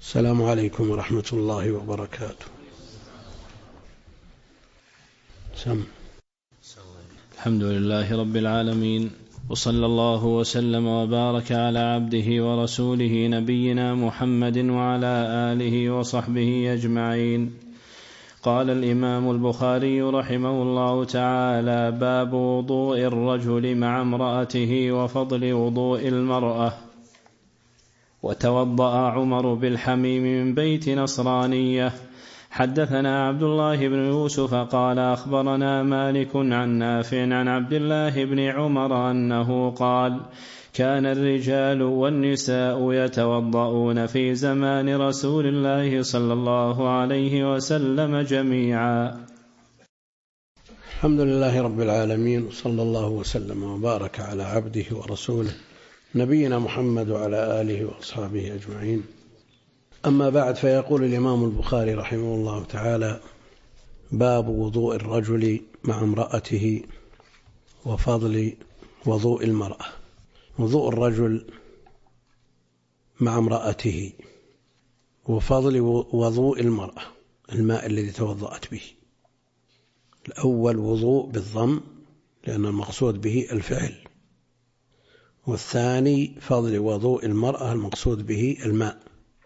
السلام عليكم ورحمة الله وبركاته. الحمد لله رب العالمين، وصلى الله وسلم وبارك على عبده ورسوله نبينا محمد وعلى آله وصحبه أجمعين. قال الإمام البخاري رحمه الله تعالى: باب وضوء الرجل مع امرأته وفضل وضوء المرأة. وتوضأ عمر بالحميم من بيت نصرانية. حدثنا عبد الله بن يوسف قال أخبرنا مالك عن نافع عن عبد الله بن عمر أنه قال: كان الرجال والنساء يتوضؤون في زمان رسول الله صلى الله عليه وسلم جميعا. الحمد لله رب العالمين، صلى الله وسلم وبارك على عبده ورسوله نبينا محمد وعلى آله وأصحابه أجمعين. أما بعد، فيقول الإمام البخاري رحمه الله تعالى: باب وضوء الرجل مع امرأته وفضل وضوء المرأة. وضوء الرجل مع امرأته وفضل وضوء المرأة، الماء الذي توضأت به. الأول وضوء بالضم لأن المقصود به الفعل، والثاني فضل وضوء المرأة المقصود به الماء.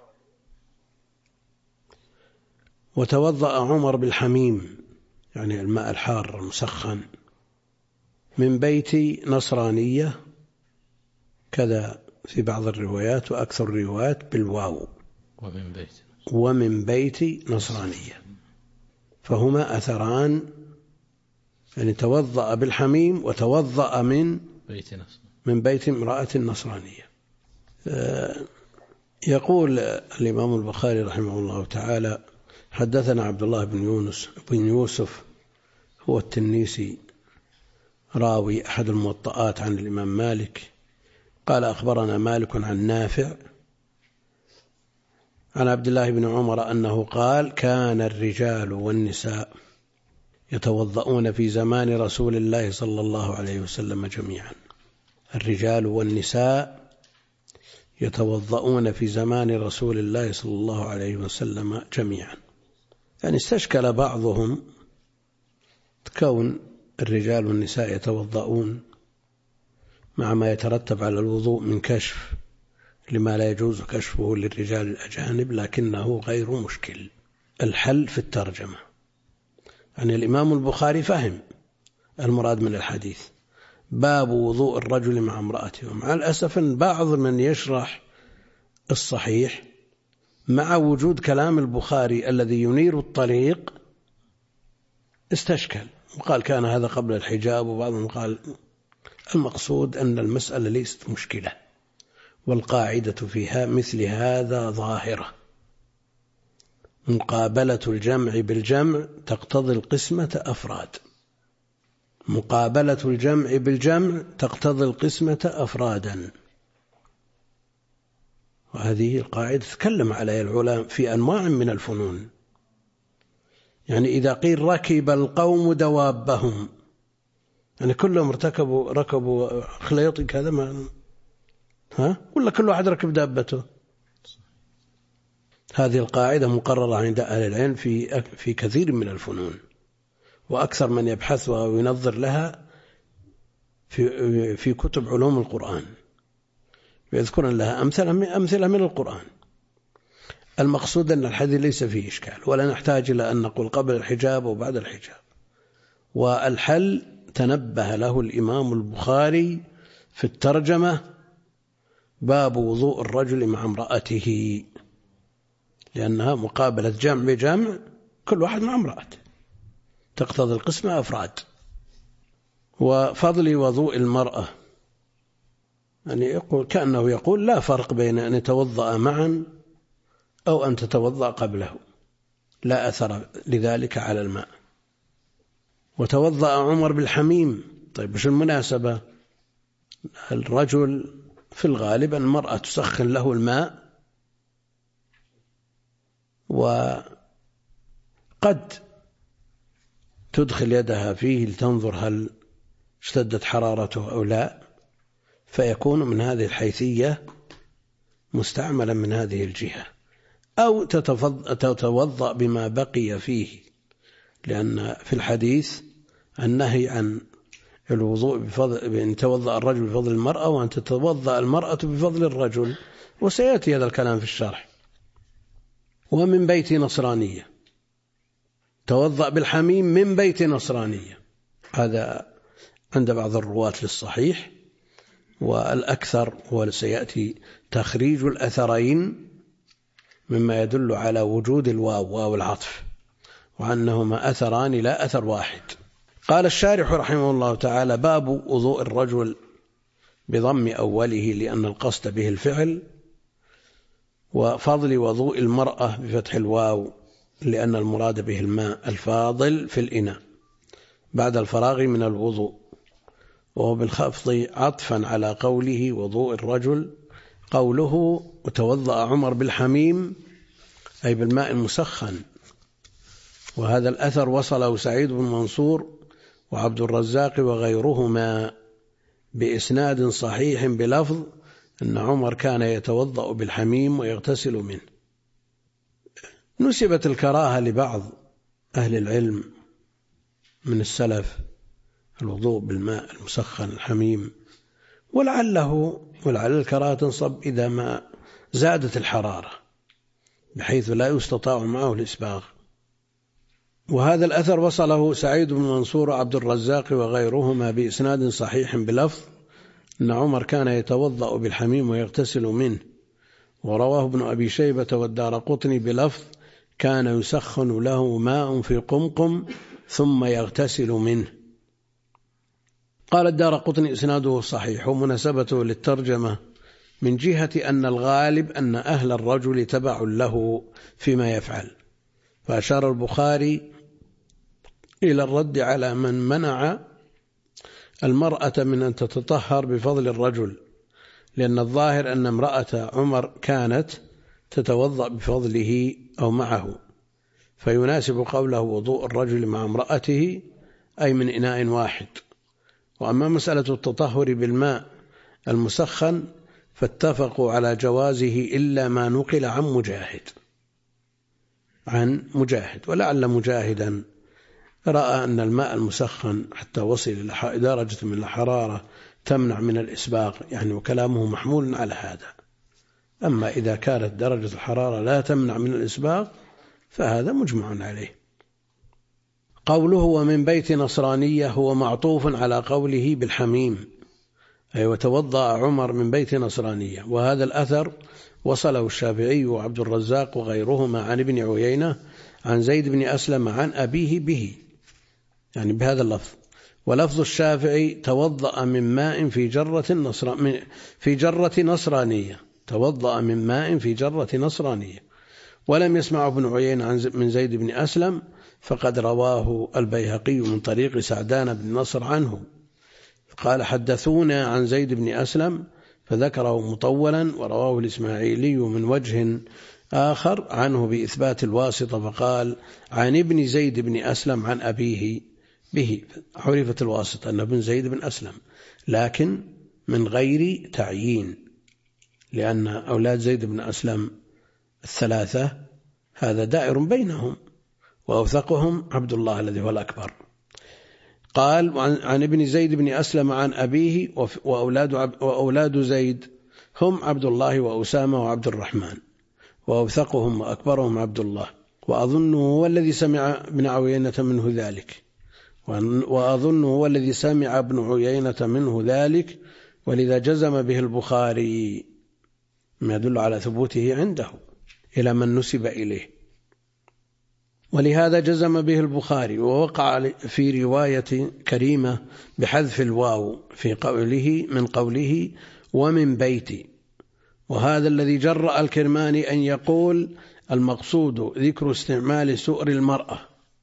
وتوضأ عمر بالحميم، يعني الماء الحار المسخن، من بيت نصرانية، كذا في بعض الروايات وأكثر الروايات بالواو، ومن بيت نصرانية، فهما أثران، يعني توضأ بالحميم وتوضأ من بيت امرأة نصرانية. يقول الإمام البخاري رحمه الله تعالى: حدثنا عبد الله بن يوسف هو التنيسي، راوي أحد الموطئات عن الإمام مالك، قال أخبرنا مالك عن نافع عن عبد الله بن عمر أنه قال: كان الرجال والنساء يتوضؤون في زمان رسول الله صلى الله عليه وسلم جميعا. الرجال والنساء يتوضؤون في زمان رسول الله صلى الله عليه وسلم جميعا. يعني استشكل بعضهم كون الرجال والنساء يتوضؤون مع ما يترتب على الوضوء من كشف لما لا يجوز كشفه للرجال الأجانب، لكنه غير مشكل. الحل في الترجمة، يعني الإمام البخاري فهم المراد من الحديث: باب وضوء الرجل مع امرأته. ومع الأسف بعض من يشرح الصحيح مع وجود كلام البخاري الذي ينير الطريق استشكل وقال كان هذا قبل الحجاب، وبعضهم قال المقصود أن المسألة ليست مشكلة، والقاعدة فيها مثل هذا ظاهرة: مقابلة الجمع بالجمع تقتضي القسمة أفراد. مقابلة الجمع بالجمع تقتضي القسمة أفرادا. وهذه القاعدة تكلم عليها العلماء في أنواع من الفنون. يعني إذا قيل ركب القوم دوابهم، يعني كلهم ركبوا خليطي كذا، ولا كل واحد ركب دابته؟ هذه القاعدة مقررة عند أهل العلم في كثير من الفنون، وأكثر من يبحثها وينظر لها في كتب علوم القرآن، ويذكرون لها أمثلة من القرآن. المقصود أن الحديث ليس فيه إشكال، ولا نحتاج إلى أن نقول قبل الحجاب وبعد الحجاب. والحل تنبه له الإمام البخاري في الترجمة: باب وضوء الرجل مع امرأته، لأنها مقابلة جمع بجمع، كل واحد مع امرأته، تقتضي القسمة أفراد. وفضل وضوء المرأة، يعني كأنه يقول لا فرق بين أن يتوضأ معا أو أن تتوضأ قبله، لا أثر لذلك على الماء. وتوضأ عمر بالحميم. طيب إيش المناسبة؟ الرجل في الغالب أن المرأة تسخن له الماء، وقد تدخل يدها فيه لتنظر هل اشتدت حرارته أو لا، فيكون من هذه الحيثية مستعملا من هذه الجهة. أو تتوضأ بما بقي فيه، لأن في الحديث النهي عن الوضوء بأن يتوضأ الرجل بفضل المرأة، وأن تتوضأ المرأة بفضل الرجل، وسيأتي هذا الكلام في الشرح. ومن بيت نصرانية، توضأ بالحميم من بيت نصرانية، هذا عند بعض الرواة للصحيح، والأكثر وسيأتي تخريج الأثرين مما يدل على وجود الواو العطف، وأنهما أثران لا أثر واحد. قال الشارح رحمه الله تعالى: باب وضوء الرجل بضم أوله لأن القصد به الفعل، وفضل وضوء المرأة بفتح الواو لأن المراد به الماء الفاضل في الإناء بعد الفراغ من الوضوء، وهو بالخفض عطفا على قوله وضوء الرجل. قوله وتوضأ عمر بالحميم أي بالماء المسخن، وهذا الأثر وصله سعيد بن منصور وعبد الرزاق وغيرهما بإسناد صحيح بلفظ أن عمر كان يتوضأ بالحميم ويغتسل منه. نسبت الكراهة لبعض أهل العلم من السلف الوضوء بالماء المسخن الحميم، ولعل الكراهة تنصب إذا ما زادت الحرارة بحيث لا يستطاع معه الإسباغ. وهذا الأثر وصله سعيد بن منصور وعبد الرزاق وغيرهما بإسناد صحيح بلفظ أن عمر كان يتوضأ بالحميم ويغتسل منه، ورواه ابن أبي شيبة والدارقطني بلفظ كان يسخن له ماء في قمقم ثم يغتسل منه. قال الدارقطني إسناده صحيح، ومناسبته للترجمة من جهة أن الغالب أن أهل الرجل تبع له فيما يفعل، فأشار البخاري إلى الرد على من منع المرأة من أن تتطهر بفضل الرجل، لأن الظاهر أن امرأة عمر كانت تتوضأ بفضله أو معه، فيناسب قوله وضوء الرجل مع امرأته أي من إناء واحد. وأما مسألة التطهر بالماء المسخن فاتفقوا على جوازه إلا ما نقل عن مجاهد، ولعل مجاهدا رأى أن الماء المسخن حتى وصل إلى درجة من الحرارة تمنع من الإسباغ، يعني وكلامه محمول على هذا. أما إذا كانت درجة الحرارة لا تمنع من الإسباغ فهذا مجمع عليه. قوله ومن بيت نصرانية هو معطوف على قوله بالحميم، أي وتوضأ عمر من بيت نصرانية. وهذا الأثر وصله الشافعي وعبد الرزاق وغيرهما عن ابن عيينة عن زيد بن أسلم عن أبيه به، يعني بهذا اللفظ. ولفظ الشافعي توضأ من ماء في جرة نصرانية، توضأ من ماء في جرة نصرانية. ولم يسمع ابن عيينة من زيد بن أسلم، فقد رواه البيهقي من طريق سعدان بن نصر عنه قال حدثونا عن زيد بن أسلم، فذكره مطولا. ورواه الإسماعيلي من وجه آخر عنه بإثبات الواسطة، فقال عن ابن زيد بن أسلم عن أبيه به، عرفت الواسطة أن ابن زيد بن أسلم، لكن من غير تعيين، لأن أولاد زيد بن أسلم الثلاثة هذا دائر بينهم، وأوثقهم عبد الله الذي هو الأكبر. قال عن ابن زيد بن أسلم عن أبيه، وأولاد زيد هم عبد الله وأسامة وعبد الرحمن، وأوثقهم وأكبرهم عبد الله، وأظنه هو الذي سمع ابن عيينة منه ذلك، ولذا جزم به البخاري ما يدل على ثبوته عنده إلى من نسب إليه، ولهذا جزم به البخاري. ووقع في رواية كريمة بحذف الواو في قوله ومن بيتي، وهذا الذي جرأ الكرماني أن يقول المقصود ذكر استعمال سؤر المرأة،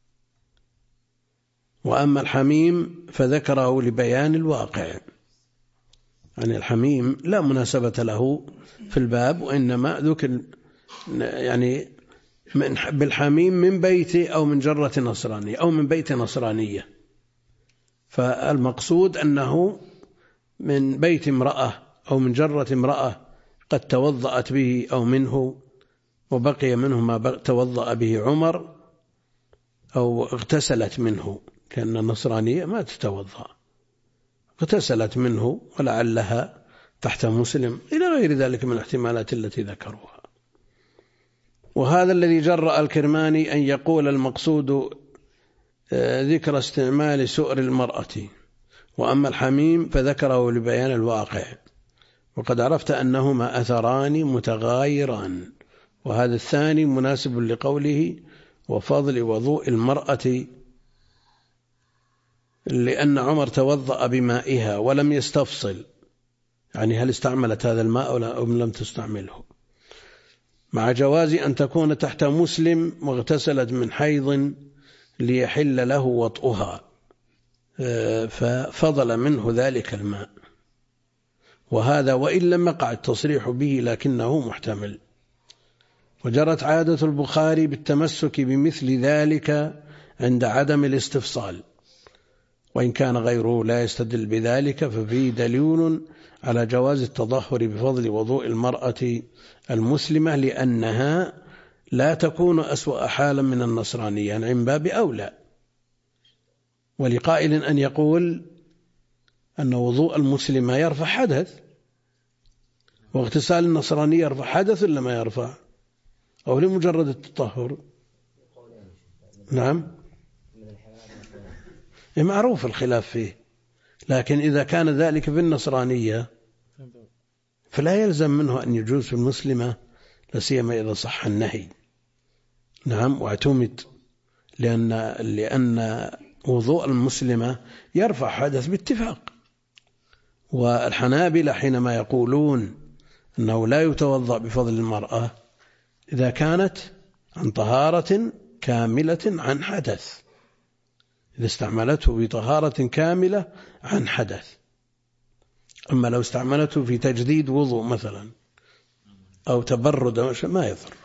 وأما الحميم فذكره لبيان الواقع، يعني الحميم لا مناسبة له في الباب، وإنما ذكر يعني بالحميم من بيت أو من جرة نصرانية أو من بيت نصرانية، فالمقصود أنه من بيت امرأة أو من جرة امرأة قد توضأت به أو منه، وبقي منه ما توضأ به عمر أو اغتسلت منه، لأن النصرانية ما تتوضأ، اغتسلت منه ولعلها تحت مسلم، إلى غير ذلك من الاحتمالات التي ذكروها. وهذا الذي جرأ الكرماني أن يقول المقصود ذكر استعمال سؤر المرأة، وأما الحميم فذكره لبيان الواقع، وقد عرفت أنهما أثران متغايران، وهذا الثاني مناسب لقوله وفضل وضوء المرأة، لأن عمر توضأ بمائها ولم يستفصل، يعني هل استعملت هذا الماء أو لم تستعمله، مع جواز أن تكون تحت مسلم واغتسلت من حيض ليحل له وطئها ففضل منه ذلك الماء، وهذا وإن لم يقع التصريح به لكنه محتمل. وجرت عادة البخاري بالتمسك بمثل ذلك عند عدم الاستفصال، وإن كان غيره لا يستدل بذلك ففيه دليل على جواز التظاهر بفضل وضوء المرأة المسلمة، لأنها لا تكون أسوأ حالا من النصرانية، يعني من باب أولى. ولقائل أن يقول أن وضوء المسلمة يرفع حدث، واغتسال النصرانية يرفع حدث ولا ما يرفع، أو لمجرد التطهر؟ نعم، معروف الخلاف فيه، لكن إذا كان ذلك في النصرانية فلا يلزم منه أن يجوز في المسلمة، لسيما إذا صح النهي. نعم، واعتمد، لأن وضوء المسلمة يرفع حدث باتفاق. والحنابلة حينما يقولون أنه لا يتوضأ بفضل المرأة إذا كانت عن طهارة كاملة عن حدث، إذا استعملته بطهارة كاملة عن حدث. أما لو استعملته في تجديد وضوء مثلا أو تبرد ما يضر.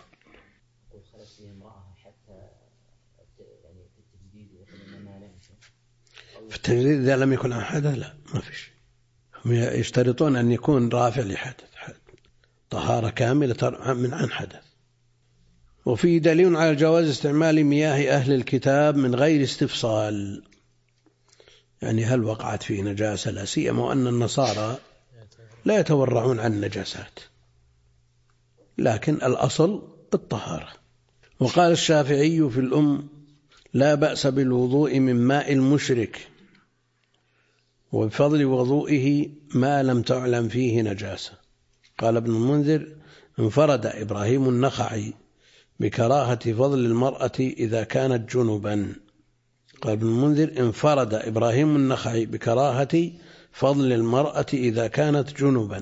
في التجديد إذا لم يكن عن حدث لا، ما فيش، هم يشترطون أن يكون رافع لحدث، طهارة كاملة من عن حدث. وفي دليل على جواز استعمال مياه أهل الكتاب من غير استفصال، يعني هل وقعت فيه نجاسة، لا سيما وأن النصارى لا يتورعون عن النجاسات، لكن الأصل الطهارة. وقال الشافعي في الأم لا بأس بالوضوء من ماء المشرك وبفضل وضوئه ما لم تعلم فيه نجاسة. قال ابن المنذر انفرد إبراهيم النخعي بكراهة فضل المرأة إذا كانت جنبا. قال ابن المنذر انفرد إبراهيم النخعي بكراهة فضل المرأة إذا كانت جنبا.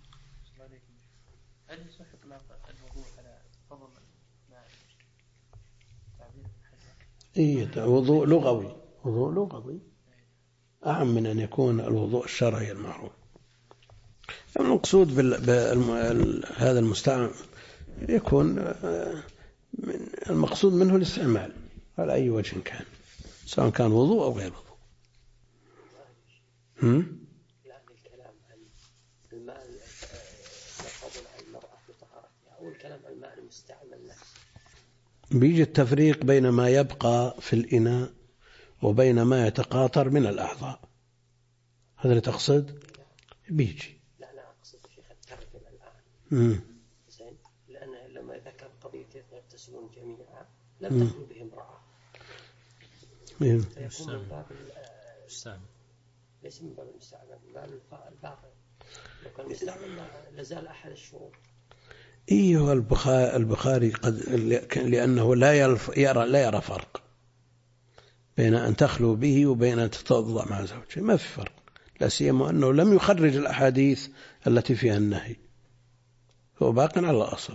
وضوء لغوي، وضوء لغوي أعم من أن يكون الوضوء الشرعي المعروف. المقصود هذا المستعمل يكون المقصود منه الاستعمال على أي وجه كان، سواء كان وضوء أو غير وضوء. يعني الكلام عن الماء يفضل عن المرأة في طهارتها، أو الكلام عن الماء المستعمل نفسه. بيجي التفريق بين ما يبقى في الإناء وبين ما يتقاطر من الأعضاء، هذا اللي تقصد؟ بيجي. لا أقصد شيخ الترجمة الآن. زين، لأنه لما ذكر قضية يغتسلون جميعا لم تخلو بهم امرأة. فيكون من باب المستعمل، ليس من باب المستعمل، من باب الباقي. لو كان المستعمل لازال أحد الشروط. إيه، البخاري قد لأنه لا يرى فرق بين أن تخلو به وبين أن تتوضأ مع زوجها، ما في فرق، لا سيما أنه لم يخرج الأحاديث التي فيها النهي، هو باق على الأصل.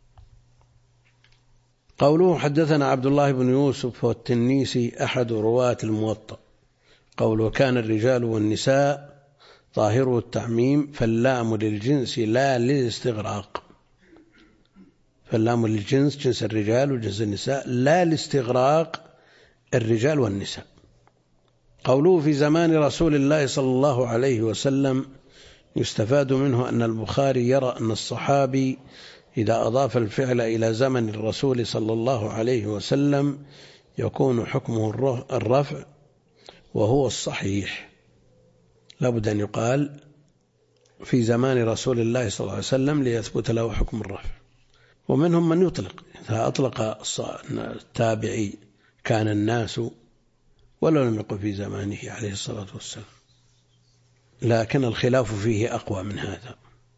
قوله حدثنا عبد الله بن يوسف والتنيسي أحد رواة الموطأ. قوله كان الرجال والنساء ظاهره التعميم، فاللام للجنس لا للاستغراق، فاللام للجنس، جنس الرجال وجنس النساء، لا لاستغراق الرجال والنساء. قوله في زمان رسول الله صلى الله عليه وسلم يستفاد منه أن البخاري يرى أن الصحابي إذا أضاف الفعل إلى زمن الرسول صلى الله عليه وسلم يكون حكمه الرفع، وهو الصحيح. لابد أن يقال في زمان رسول الله صلى الله عليه وسلم ليثبت له حكم الرفع. ومنهم من يطلق، إذا أطلق التابعي كان الناس، ولو لم يقل في زمانه عليه الصلاة والسلام، لكن الخلاف فيه أقوى من هذا.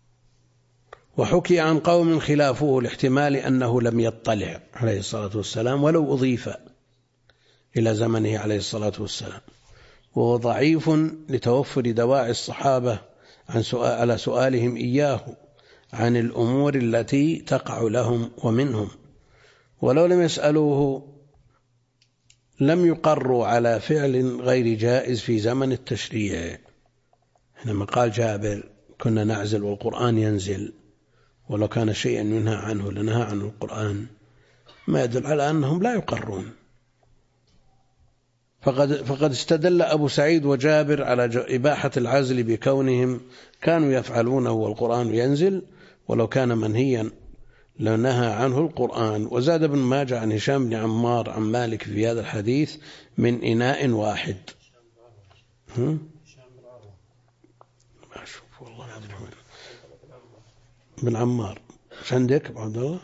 وحكي عن قوم خلافه لاحتمال أنه لم يطلع عليه الصلاة والسلام ولو أضيف إلى زمنه عليه الصلاة والسلام، وهو ضعيف لتوفر دواعي الصحابة على سؤالهم إياه عن الأمور التي تقع لهم ومنهم، ولو لم يسألوه لم يقروا على فعل غير جائز في زمن التشريع. حينما قال جابر كنا نعزل والقرآن ينزل، ولو كان شيئا ينهى عنه لنهى عنه القرآن، ما يدل على أنهم لا يقرون. فقد استدل أبو سعيد وجابر على إباحة العزل بكونهم كانوا يفعلونه والقرآن ينزل، ولو كان منهيا لنهى عنه القرآن. وزاد ابن ماجه عن هشام بن عمار عن مالك في هذا الحديث من إناء واحد. ما أشوف والله بن عمار. ايش عندك ابو عبد الله؟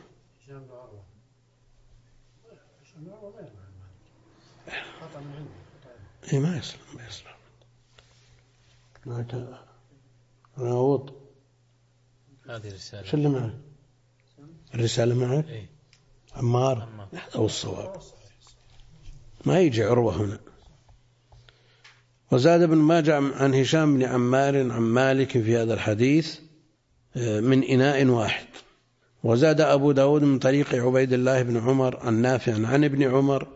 اي ما يسلم معك راوط. هذه الرسالة. شو اللي معك؟ الرسالة معك؟ إيه؟ عمار. هذا هو الصواب، ما يجي عروة هنا. وزاد ابن ماجه عن هشام بن عمار عن مالك في هذا الحديث من إناء واحد. وزاد أبو داود من طريق عبيد الله بن عمر عن نافع عن ابن عمر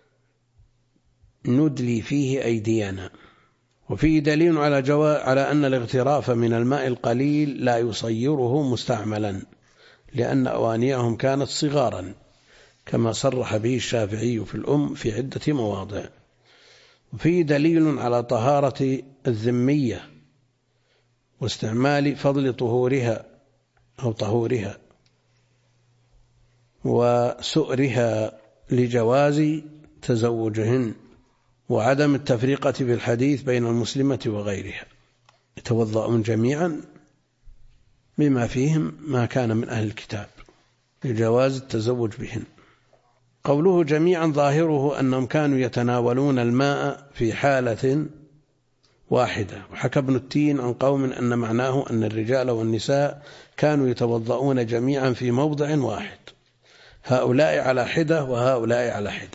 ندلي فيه أيدينا. وفيه دليل على أن الاغتراف من الماء القليل لا يصيره مستعملا، لأن أوانيهم كانت صغارا، كما صرح به الشافعي في الأم في عدة مواضع. وفيه دليل على طهارة الذمية واستعمال فضل طهورها أو طهورها وسؤرها لجواز تزوجهن، وعدم التفرقة في الحديث بين المسلمة وغيرها، يتوضؤون جميعا بما فيهم ما كان من أهل الكتاب لجواز التزوج بهن. قوله جميعا ظاهره أنهم كانوا يتناولون الماء في حالة واحدة. وحكى ابن التين عن قوم أن معناه أن الرجال والنساء كانوا يتوضؤون جميعا في موضع واحد، هؤلاء على حدة وهؤلاء على حدة.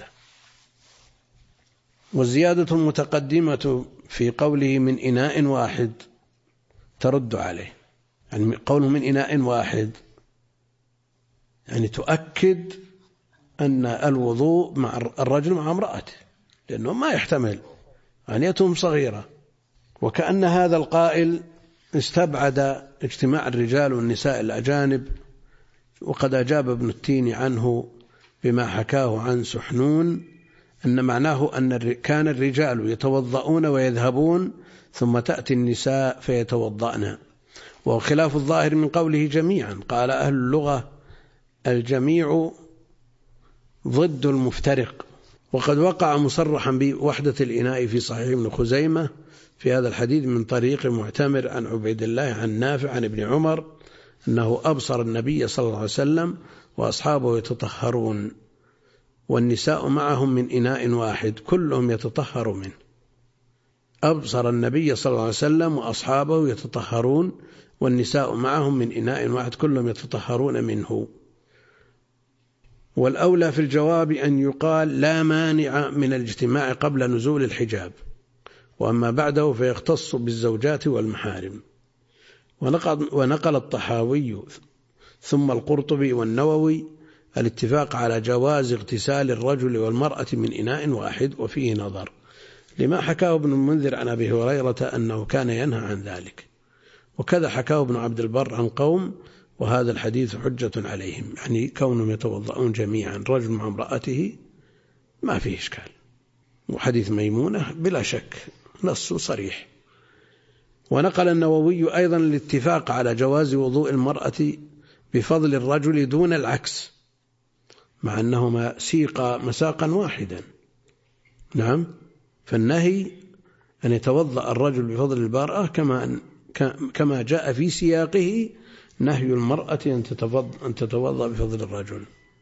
والزيادة المتقدمة في قوله من إناء واحد ترد عليه، يعني قوله من إناء واحد يعني تؤكد أن الوضوء مع الرجل مع امرأته، لأنه ما يحتمل أنيتهم صغيرة. وكأن هذا القائل استبعد اجتماع الرجال والنساء الأجانب. وقد أجاب ابن التين عنه بما حكاه عن سحنون أن معناه أن كان الرجال يتوضؤون ويذهبون ثم تأتي النساء فيتوضأن، وخلاف الظاهر من قوله جميعا. قال أهل اللغة الجميع ضد المفترق. وقد وقع مصرحا بوحدة الإناء في صحيح ابن خزيمة في هذا الحديث من طريق معتمر عن عبيد الله عن نافع عن ابن عمر أنه أبصر النبي صلى الله عليه وسلم وأصحابه يتطهرون والنساء معهم من إناء واحد كلهم يتطهر منه. أبصر النبي صلى الله عليه وسلم وأصحابه يتطهرون والنساء معهم من إناء واحد كلهم يتطهرون منه. والأولى في الجواب أن يقال لا مانع من الاجتماع قبل نزول الحجاب، وأما بعده فيختص بالزوجات والمحارم. ونقل الطحاوي ثم القرطبي والنووي الاتفاق على جواز اغتسال الرجل والمرأة من إناء واحد، وفيه نظر لما حكاه ابن المنذر عن أبي هريرة أنه كان ينهى عن ذلك، وكذا حكاه ابن عبد البر عن قوم، وهذا الحديث حجة عليهم، يعني كونهم يتوضؤون جميعا رجل مع امرأته ما فيه إشكال. وحديث ميمونة بلا شك نص صريح. ونقل النووي أيضا الاتفاق على جواز وضوء المرأة بفضل الرجل دون العكس، مع أنهما سيقا مساقا واحدا. نعم، فالنهي أن يتوضأ الرجل بفضل المرأة كما جاء في سياقه نهي المرأة أن تتوضأ بفضل الرجل.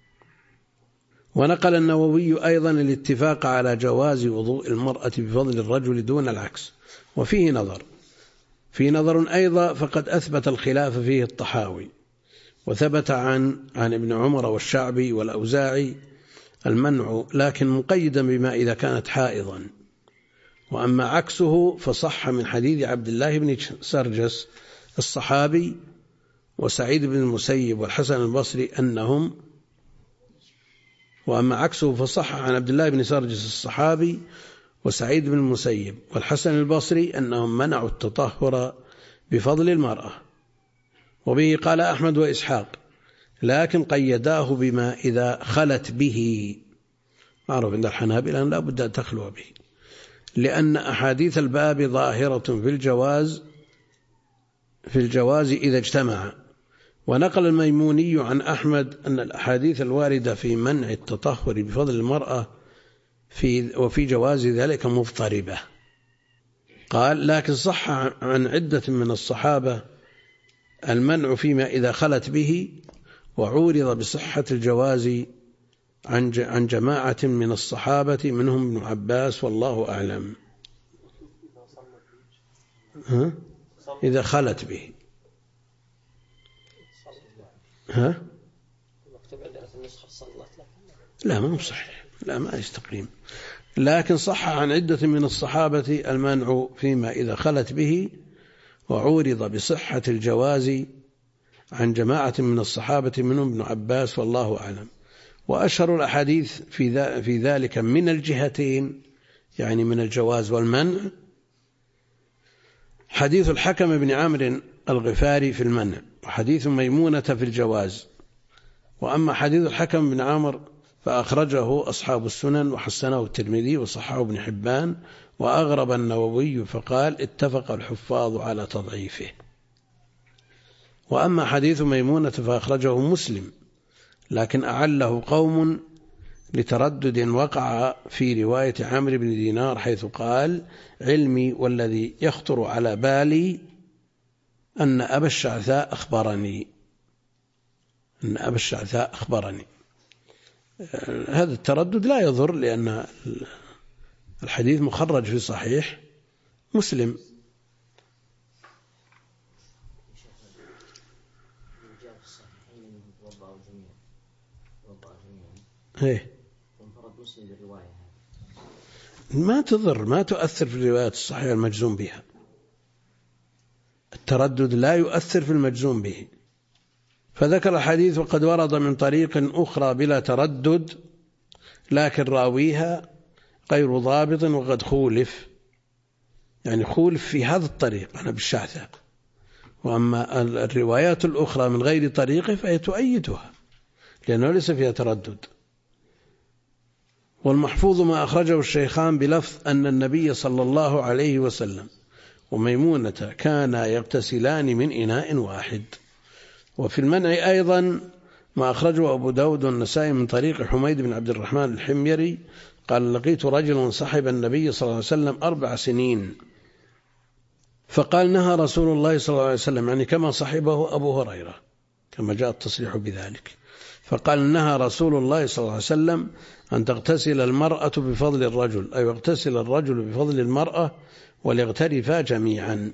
ونقل النووي أيضا الاتفاق على جواز وضوء المرأة بفضل الرجل دون العكس، وفيه نظر أيضا، فقد أثبت الخلاف فيه الطحاوي، وثبت عن ابن عمر والشعبي والأوزاعي المنع، لكن مقيدا بما إذا كانت حائضا. وأما عكسه فصح من حديث عبد الله بن سرجس الصحابي وسعيد بن المسيب والحسن البصري أنهم وأما عكسه فصح عن عبد الله بن سرجس الصحابي وسعيد بن المسيب والحسن البصري أنهم منعوا التطهر بفضل المرأة. وبه قال أحمد وإسحاق، لكن قيداه بما إذا خلت به، معروف عند الحنابلة لا بد أن تخلو به، لأن أحاديث الباب ظاهرة في الجواز إذا اجتمع. ونقل الميموني عن أحمد أن الأحاديث الواردة في منع التطهر بفضل المرأة وفي جواز ذلك مضطربة. قال لكن صح عن عدة من الصحابة المنع فيما إذا خلت به، وعورض بصحة الجواز عن جماعة من الصحابة منهم ابن عباس والله أعلم. إذا خلت به لا ما هو صحيح، لا ما يستقيم، لكن صح عن عدة من الصحابة المنع فيما إذا خلت به، وعورض بصحة الجواز عن جماعة من الصحابة منهم ابن عباس والله أعلم. وأشهر الأحاديث في ذلك من الجهتين، يعني من الجواز والمنع، حديث الحكم بن عمرو الغفاري في المنع، وحديث ميمونة في الجواز. وأما حديث الحكم بن عمرو فأخرجه أصحاب السنن وحسنه الترمذي وصححه ابن حبان، وأغرب النووي فقال اتفق الحفاظ على تضعيفه. وأما حديث ميمونة فأخرجه مسلم، لكن أعله قوم لتردد وقع في رواية عمرو بن دينار، حيث قال علمي والذي يخطر على بالي أن أبا الشعثاء أخبرني. هذا التردد لا يضر، لأن الحديث مخرج في صحيح مسلم. ما تضر، ما تؤثر في الروايات الصحيحة المجزوم بها. التردد لا يؤثر في المجزوم به. فذكر الحديث وقد ورد من طريق أخرى بلا تردد، لكن راويها غير ضابط وقد خولف، يعني خولف في هذا الطريق أنا بالشعثاء. وأما الروايات الأخرى من غير طريقه فهي تؤيدها، لأنه ليس فيها تردد. والمحفوظ ما أخرجه الشيخان بلفظ أن النبي صلى الله عليه وسلم وميمونة كانا يغتسلان من إناء واحد. وفي المنع أيضا ما أخرجه أبو داود والنسائي من طريق حميد بن عبد الرحمن الحميري قال لقيت رجلا صحب النبي صلى الله عليه وسلم 4 سنين، فقال نهى رسول الله صلى الله عليه وسلم، يعني كما صحبه أبو هريرة كما جاء التصريح بذلك، فقال نهى رسول الله صلى الله عليه وسلم أن تغتسل المرأة بفضل الرجل، أي يغتسل الرجل بفضل المرأة وليغترفا جميعا.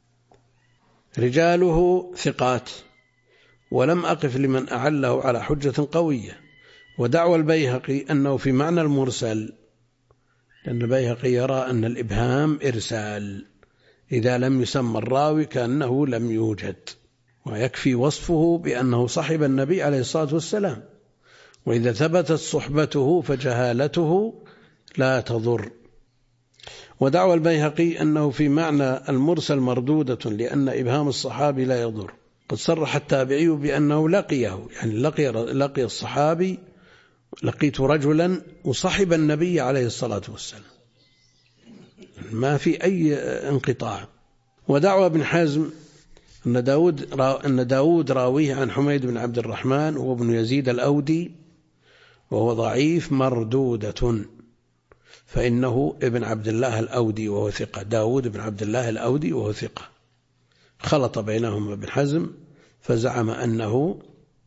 رجاله ثقات، ولم أقف لمن أعله على حجة قوية. ودعوى البيهقي أنه في معنى المرسل، لأن البيهقي يرى أن الإبهام إرسال إذا لم يسمى الراوي كأنه لم يوجد، ويكفي وصفه بأنه صحب النبي عليه الصلاة والسلام، وإذا ثبتت صحبته فجهالته لا تضر. ودعوى البيهقي أنه في معنى المرسل مردودة، لأن إبهام الصحابي لا يضر. قد صرح التابعي بأنه لقيه، يعني لقي الصحابي، لقيت رجلا وصحب النبي عليه الصلاة والسلام، ما في أي انقطاع. ودعوى ابن حزم أن داود راويه عن حميد بن عبد الرحمن وابن يزيد الأودي وهو ضعيف مردودة، فإنه ابن عبد الله الأودي وهو ثقة، داود بن عبد الله الأودي وهو ثقة، خلط بينهما ابن حزم فزعم أنه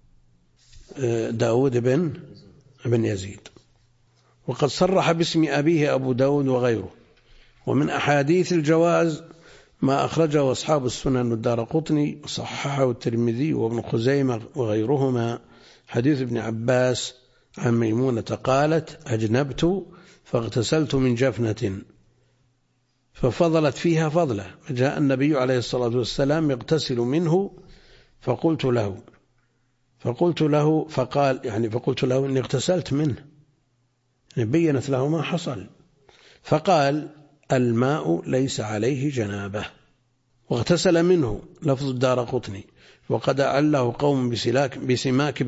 داود بن يزيد. وقد صرح باسم أبيه أبو داود وغيره. ومن أحاديث الجواز ما أخرجه أصحاب السنن والدارقطني وصححه الترمذي وابن خزيمة وغيرهما، حديث ابن عباس عن ميمونة قالت: أجنبت فاغتسلت من جفنة ففضلت فيها فضلة، فجاء النبي عليه الصلاة والسلام يغتسل منه فقلت له فقلت له إني اغتسلت منه، بينت له ما حصل، فقال: الماء ليس عليه جنابه، واغتسل منه. لفظ الدارقطني. وقد أعله قوم بسماك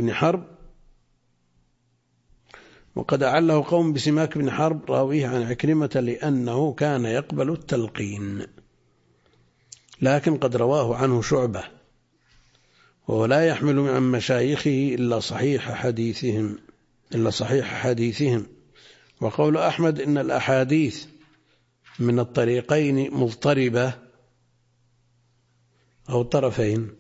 بن حرب راويه عن عكرمة لأنه كان يقبل التلقين، لكن قد رواه عنه شعبة، وهو لا يحمل عن مشايخه إلا صحيح حديثهم. وقول أحمد إن الأحاديث من الطريقين مضطربة أو الطرفين.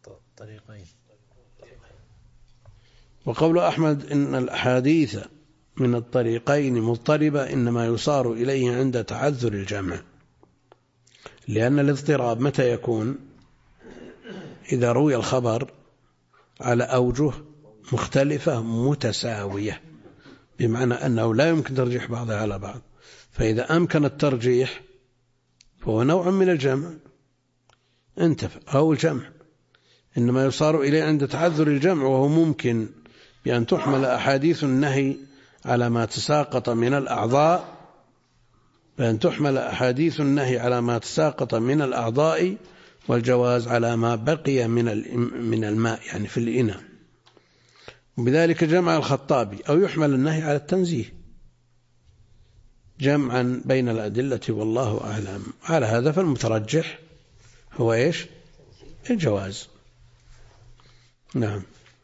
وقول أحمد إن الأحاديث من الطريقين مضطربة إنما يصار إليه عند تعذر الجمع، لأن الاضطراب متى يكون؟ إذا روي الخبر على أوجه مختلفة متساوية، بمعنى أنه لا يمكن ترجيح بعضها على بعض، فإذا أمكن الترجيح فهو نوع من الجمع انتفع أو الجمع، إنما يصار إليه عند تعذر الجمع، وهو ممكن بأن تحمل أحاديث النهي على ما تساقط من الأعضاء والجواز على ما بقي من الماء يعني في الإناء، وبذلك جمع الخطابي. أو يحمل النهي على التنزيه جمعا بين الأدلة، والله أعلم. على هذا فالمترجح هو إيش؟ الجواز. نعم.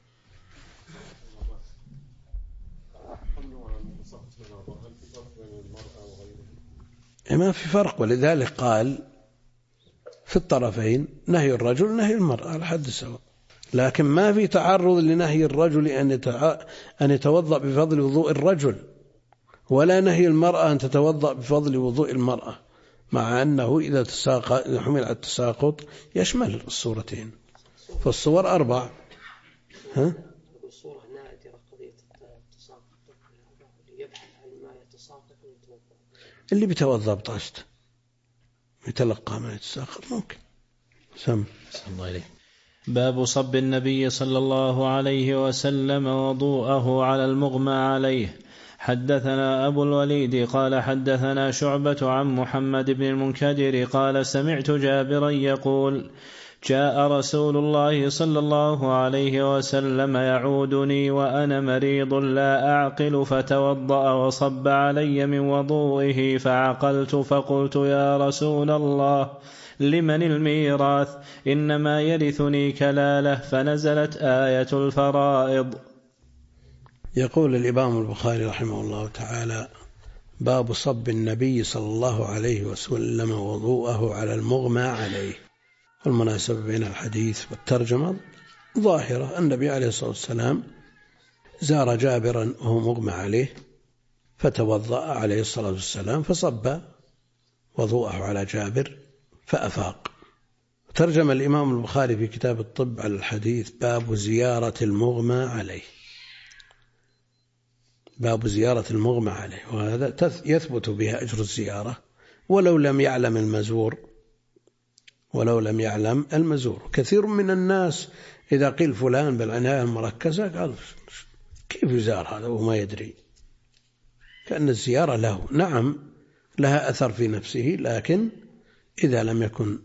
ما في فرق، ولذلك قال في الطرفين نهي الرجل نهي المرأة على حد سواء، لكن ما في تعرض لنهي الرجل أن يتوضأ بفضل وضوء الرجل، ولا نهي المرأة أن تتوضأ بفضل وضوء المرأة، مع أنه إذا حمل على التساقط يشمل الصورتين، فالصور 4. الصورة نادرة قضية التساقط، يبحث عن ما يتساقط ويتوضأ. اللي بيتوضأ بطاشت يتلقى ما يتساقط ممكن. الله عليه. باب صب النبي صلى الله عليه وسلم وضوءه على المغمى عليه. حدثنا أبو الوليد قال حدثنا شعبة عن محمد بن المنكدر قال سمعت جابرا يقول: جاء رسول الله صلى الله عليه وسلم يعودني وأنا مريض لا أعقل، فتوضأ وصب علي من وضوئه فعقلت، فقلت: يا رسول الله، لمن الميراث؟ إنما يرثني كلالة. فنزلت آية الفرائض. يقول الإمام البخاري رحمه الله تعالى: باب صب النبي صلى الله عليه وسلم وضوءه على المغمى عليه. والمناسبة بين الحديث والترجمة ظاهرة. النبي عليه الصلاة والسلام زار جابرا وهو مغمى عليه فتوضأ عليه الصلاة والسلام فصب وضوءه على جابر فأفاق. ترجم الإمام البخاري في كتاب الطب على الحديث: باب زيارة المغمى عليه. باب زيارة المغمى عليه، وهذا يثبت بها أجر الزيارة ولو لم يعلم المزور. كثير من الناس إذا قيل فلان بالعناية المركزة قال: كيف يزار هذا وما يدري؟ كأن الزيارة له نعم لها أثر في نفسه، لكن إذا لم يكن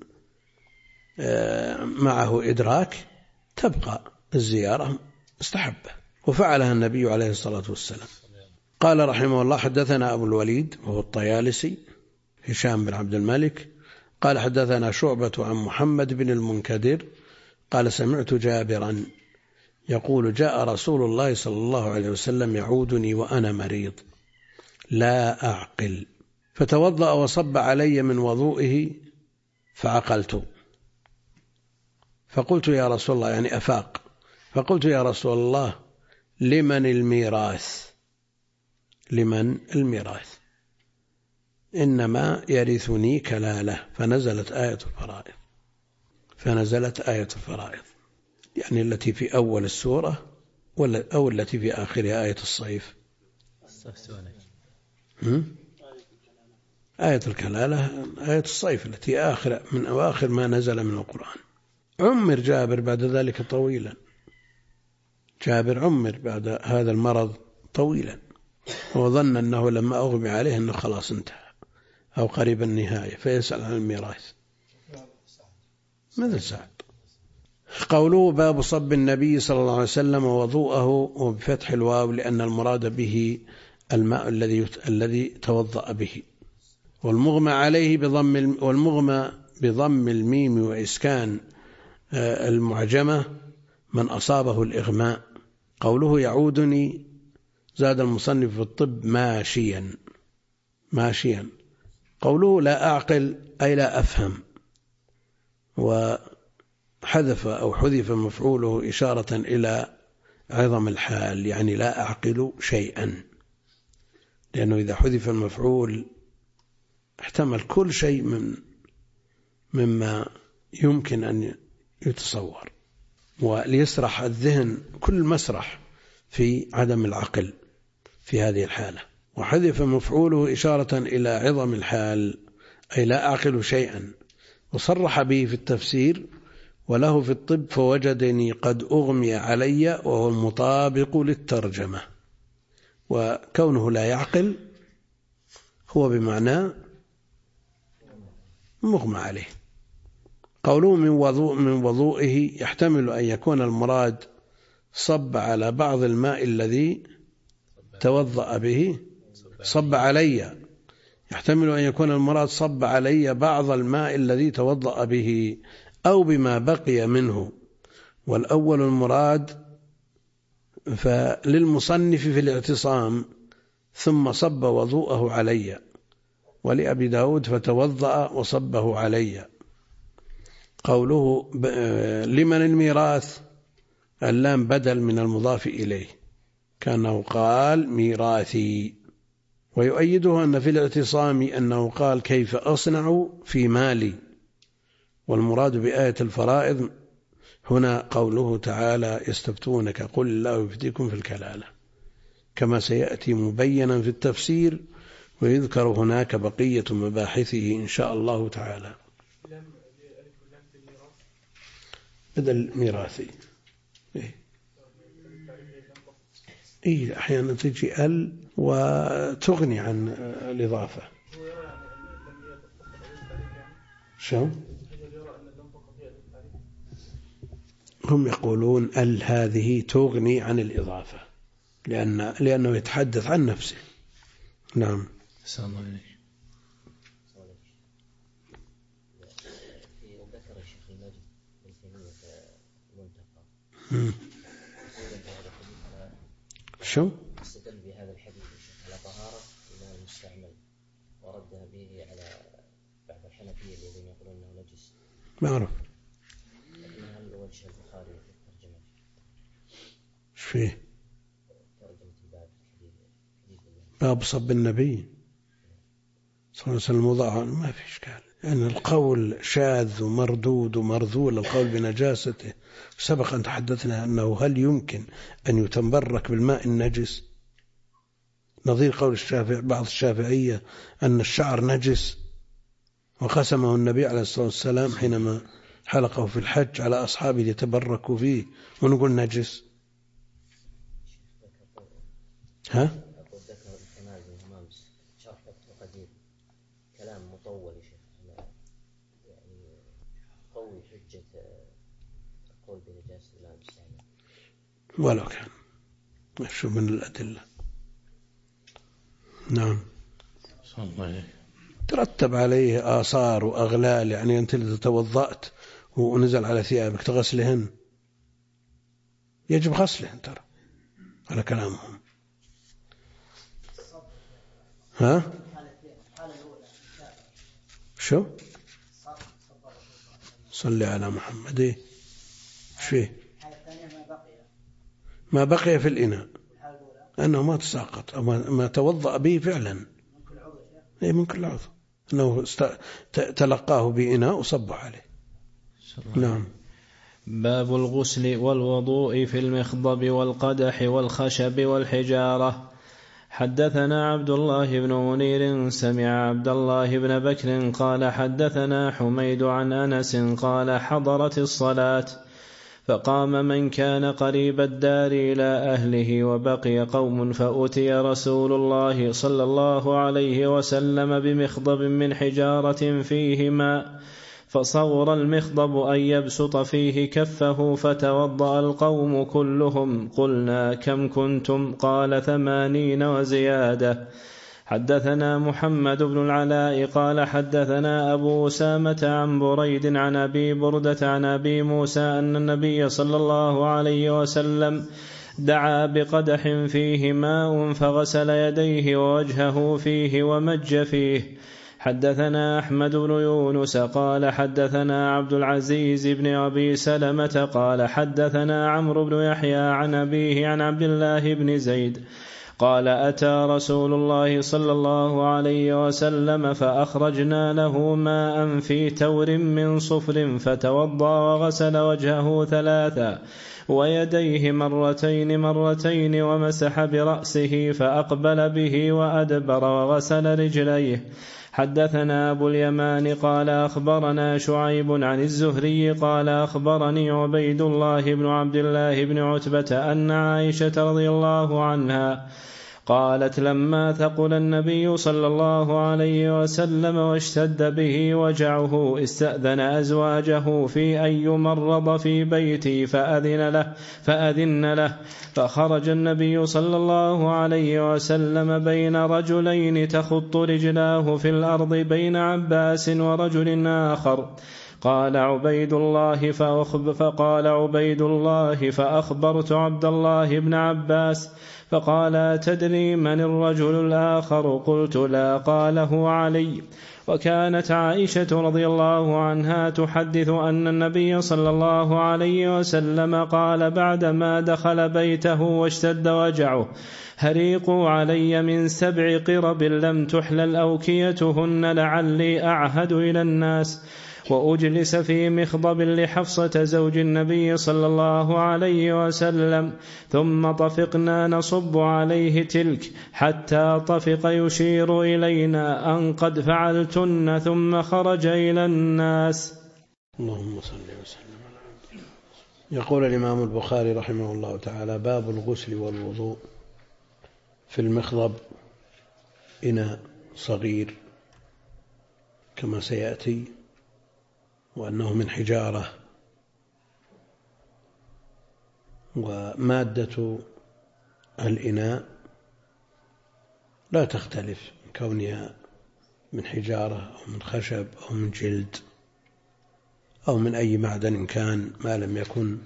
معه إدراك تبقى الزيارة مستحبة، وفعلها النبي عليه الصلاة والسلام. قال رحمه الله: حدثنا أبو الوليد وهو الطيالسي هشام بن عبد الملك قال حدثنا شعبة عن محمد بن المنكدر قال سمعت جابرا يقول جاء رسول الله صلى الله عليه وسلم يعودني وأنا مريض لا أعقل فتوضأ وصب علي من وضوئه فعقلت فقلت يا رسول الله يعني أفاق فقلت يا رسول الله لمن الميراث لمن الميراث إنما يرثني كلالة فنزلت آية الفرائض يعني التي في أول السورة أو التي في آخرها آية الصيف آية الكلالة آية الصيف التي من أواخر ما نزل من القرآن. عمر جابر بعد ذلك طويلا جابر عمر بعد هذا المرض طويلا وظن أنه لما أغمي عليه أنه خلاص انتهى أو قريب النهاية فيسأل عن الميراث مثل سعد. قوله باب صب النبي صلى الله عليه وسلم ووضوءه وبفتح الواو لأن المراد به الماء الذي توضأ به والمغمى عليه بضم الميم وإسكان المعجمة من أصابه الإغماء. قوله يعودني زاد المصنف في الطب ماشيا. قوله لا أعقل أي لا أفهم وحذف أو حذف مفعوله إشارة إلى عظم الحال يعني لا أعقل شيئا لأنه إذا حذف المفعول احتمل كل شيء مما يمكن أن يتصور وليسرح الذهن كل مسرح في عدم العقل في هذه الحالة. وحذف مفعوله إشارة إلى عظم الحال أي لا أعقل شيئا وصرح به في التفسير وله في الطب فوجدني قد أغمي علي وهو المطابق للترجمة وكونه لا يعقل هو بمعنى مغمى عليه. قوله من وضوئه يحتمل أن يكون المراد صب على بعض الماء الذي توضأ به صب علي يحتمل أن يكون المراد صب علي بعض الماء الذي توضأ به أو بما بقي منه والأول المراد فللمصنف في الاعتصام ثم صب وضوءه علي ولأبي داود فتوضأ وصبه علي. قوله لمن الميراث اللام بدل من المضاف إليه كأنه قال ميراثي ويؤيده أن في الاعتصام أنه قال كيف أصنع في مالي والمراد بآية الفرائض هنا قوله تعالى يستفتونك قل الله يفتيكم في الكلالة كما سيأتي مبينا في التفسير ويذكر هناك بقية مباحثه إن شاء الله تعالى. بدل ميراثي أحيانا تجي ال وتغني عن الإضافة شو هم يقولون ال هذه تغني عن الإضافة لأنه يتحدث عن نفسه. نعم السلام عليكم. ذكر الشيخ المجد بن تيمية المنتقى شو استدل بهذا الحديث على طهارة الماء المستعمل وردها به على بعض الحنفية الذين يقولون انه نجس. ما أعرف هل وجه البخاري في الترجمة ايش فيه ترجمة الباب باب صب النبي صلى الله عليه وسلم وضعه ما في إشكال يعني القول شاذ ومردود ومرذول القول بنجاسته. سبق أن تحدثنا أنه هل يمكن أن يتبرك بالماء النجس نظير قول بعض الشافعية أن الشعر نجس وقسمه النبي عليه الصلاة والسلام حينما حلقه في الحج على أصحابه ليتبركوا فيه ونقول نجس. ها كلام مطول يا شيخ يعني قوي حجة القول بنجاسة الماء المستعمل ولو كان شو من الأدلة. نعم صلى الله عليه. ترتب عليه آثار وأغلال، يعني أنت إذا توضأت ونزل على ثيابك تغسلهن، يجب غسلهن ترى على كلامهم. ها؟ شو؟ صلي على محمد. ايه فيه؟ ما بقي في الإناء أنه ما تساقط أو ما توضأ به فعلا. ايه من كل عضو، أنه تلقاه بإناء وصب عليه. نعم. باب الغسل والوضوء في المخضب والقدح والخشب والحجارة. حدثنا عبد الله بن منير سمع عبد الله بن بكر قال حدثنا حميد عن أنس قال حضرت الصلاة فقام من كان قريب الدار إلى أهله وبقي قوم فأتي رسول الله صلى الله عليه وسلم بمخضب من حجارة فيه ماء، فصور المخضب أن يبسط فيه كفه فتوضأ القوم كلهم. قلنا كم كنتم؟ قال 80 وزيادة. حدثنا محمد بن العلاء قال حدثنا أبو أسامة عن بريد عن أبي بردة عن أبي موسى أن النبي صلى الله عليه وسلم دعا بقدح فيه ماء فغسل يديه ووجهه فيه ومج فيه. حدثنا أحمد بن يونس قال حدثنا عبد العزيز بن أبي سلمة قال حدثنا عمرو بن يحيى عن أبيه عن عبد الله بن زيد قال أتى رسول الله صلى الله عليه وسلم فأخرجنا له ماء في تور من صفر فتوضأ وغسل وجهه 3 ويديه مرتين ومسح برأسه فأقبل به وأدبر وغسل رجليه. حدثنا أبو اليمان قال أخبرنا شعيب عن الزهري قال أخبرني عبيد الله بن عبد الله بن عتبة أن عائشة رضي الله عنها قالت لما ثقل النبي صلى الله عليه وسلم واشتد به وجعه استأذن أزواجه في أن يمرض في بيتي فأذن له فخرج النبي صلى الله عليه وسلم بين رجلين تخط رجلاه في الأرض بين عباس ورجل آخر. قال عبيد الله فأخبرت عبد الله بن عباس فقال تدري من الرجل الآخر؟ قلت لا. قاله علي. وكانت عائشة رضي الله عنها تحدث أن النبي صلى الله عليه وسلم قال بعدما دخل بيته واشتد وجعه هريقوا علي من 7 قرب لم تحلل أوكيتهن لعلي أعهد إلى الناس. وأجلس في مخضب لحفصة زوج النبي صلى الله عليه وسلم ثم طفقنا نصب عليه تلك حتى طفق يشير إلينا أن قد فعلتن ثم خرج إلى الناس. اللهم صل وسلم على عبدك. يقول الإمام البخاري رحمه الله تعالى باب الغسل والوضوء في المخضب، إناء صغير كما سيأتي، وأنه من حجارة، ومادة الإناء لا تختلف من كونها من حجارة أو من خشب أو من جلد أو من أي معدن كان ما لم يكن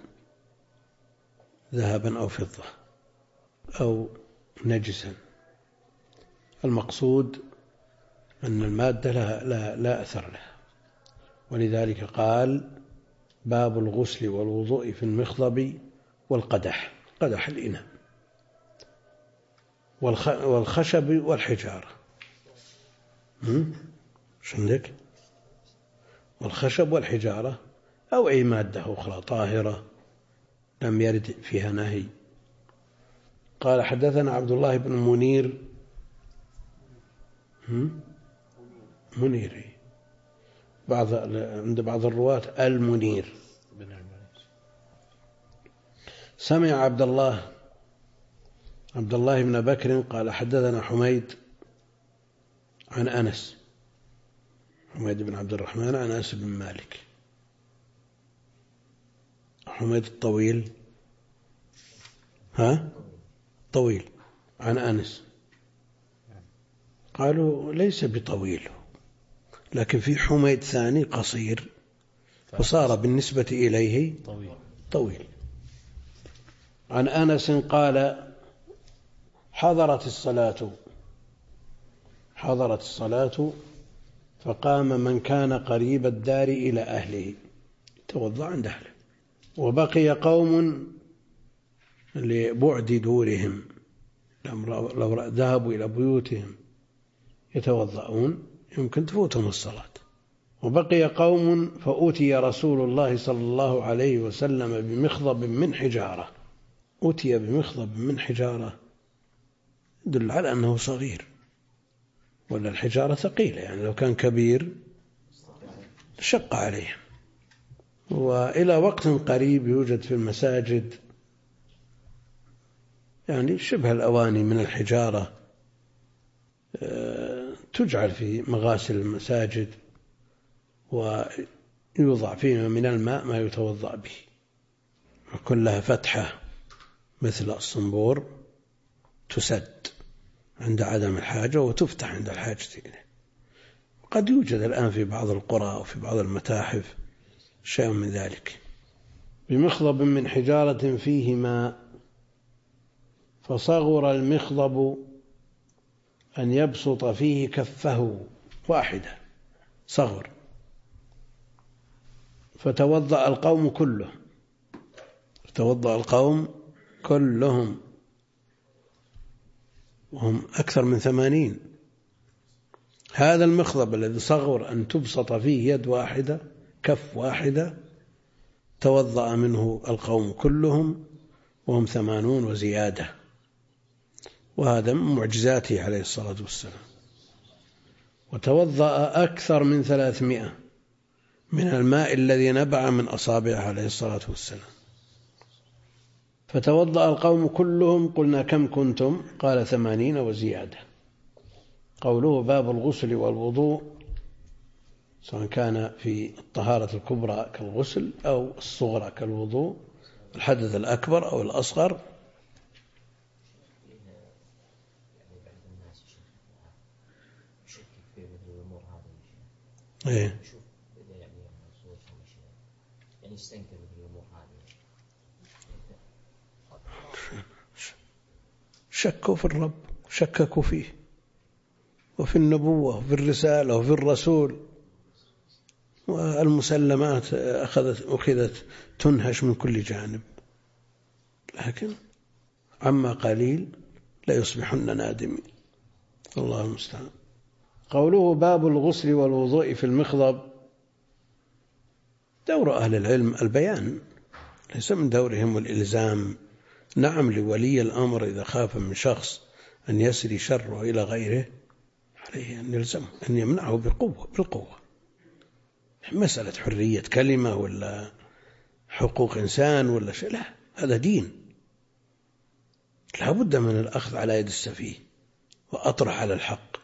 ذهبا أو فضة أو نجسا. المقصود أن المادة لا أثر لها، ولذلك قال باب الغسل والوضوء في المخضب والقدح، قدح الإناء، والخشب والحجارة. شندك؟ والخشب والحجارة أو أي مادة أخرى طاهرة لم يرد فيها نهي. قال حدثنا عبد الله بن منير منيري عند بعض الرواة المنير. سمع عبد الله بن بكر قال حدثنا حميد عن أنس، حميد بن عبد الرحمن عن أنس بن مالك، حميد الطويل طويل عن أنس، قالوا ليس بطويل، لكن في حميد ثاني قصير وصار بالنسبة إليه طويل. عن أنس قال حضرت الصلاة فقام من كان قريب الدار إلى أهله توضأ عند أهله، وبقي قوم لبعد دورهم لو ذهبوا إلى بيوتهم يتوضأون يمكن تفوتهم الصلاة، وبقي قوم فأتي رسول الله صلى الله عليه وسلم بمخضب من حجارة. أتي بمخضب من حجارة يدل على أنه صغير، ولا الحجارة ثقيلة، يعني لو كان كبير شق عليه. وإلى وقت قريب يوجد في المساجد يعني شبه الأواني من الحجارة تجعل في مغاسل المساجد ويوضع فيها من الماء ما يتوضأ به، وكلها فتحة مثل الصنبور تسد عند عدم الحاجة وتفتح عند الحاجة إليه. قد يوجد الآن في بعض القرى وفي بعض المتاحف شيء من ذلك. بمخضب من حجارة فيه ماء فصغر المخضب أن يبسط فيه كفه واحدة، صغر، فتوضأ القوم كلهم وهم أكثر من 80. هذا المخضب الذي صغر أن تبسط فيه يد واحدة كف واحدة توضأ منه القوم كلهم وهم 80 وزيادة، وهذا من معجزاته عليه الصلاة والسلام. وتوضأ أكثر من 300 من الماء الذي نبع من أصابعه عليه الصلاة والسلام. فتوضأ القوم كلهم. قلنا كم كنتم؟ قال 80 وزيادة. قوله باب الغسل والوضوء، سواء كان في الطهارة الكبرى كالغسل أو الصغرى كالوضوء، الحدث الأكبر أو الأصغر. إيه؟ شكوا في الرب، شككوا فيه، وفي النبوة وفي الرسالة وفي الرسول، والمسلمات أخذت تنهش من كل جانب، لكن عما قليل لا يصبحن نادمين. الله المستعان. قوله باب الغسل والوضوء في المخضب، دور أهل العلم البيان، ليس من دورهم الإلزام. نعم، لولي الأمر إذا خاف من شخص أن يسري شره إلى غيره عليه أن يلزمه، أن يمنعه بالقوة. مسألة حرية كلمة ولا حقوق إنسان ولا شيء، لا، هذا دين، لا بد من الأخذ على يد السفيه وأطرح على الحق.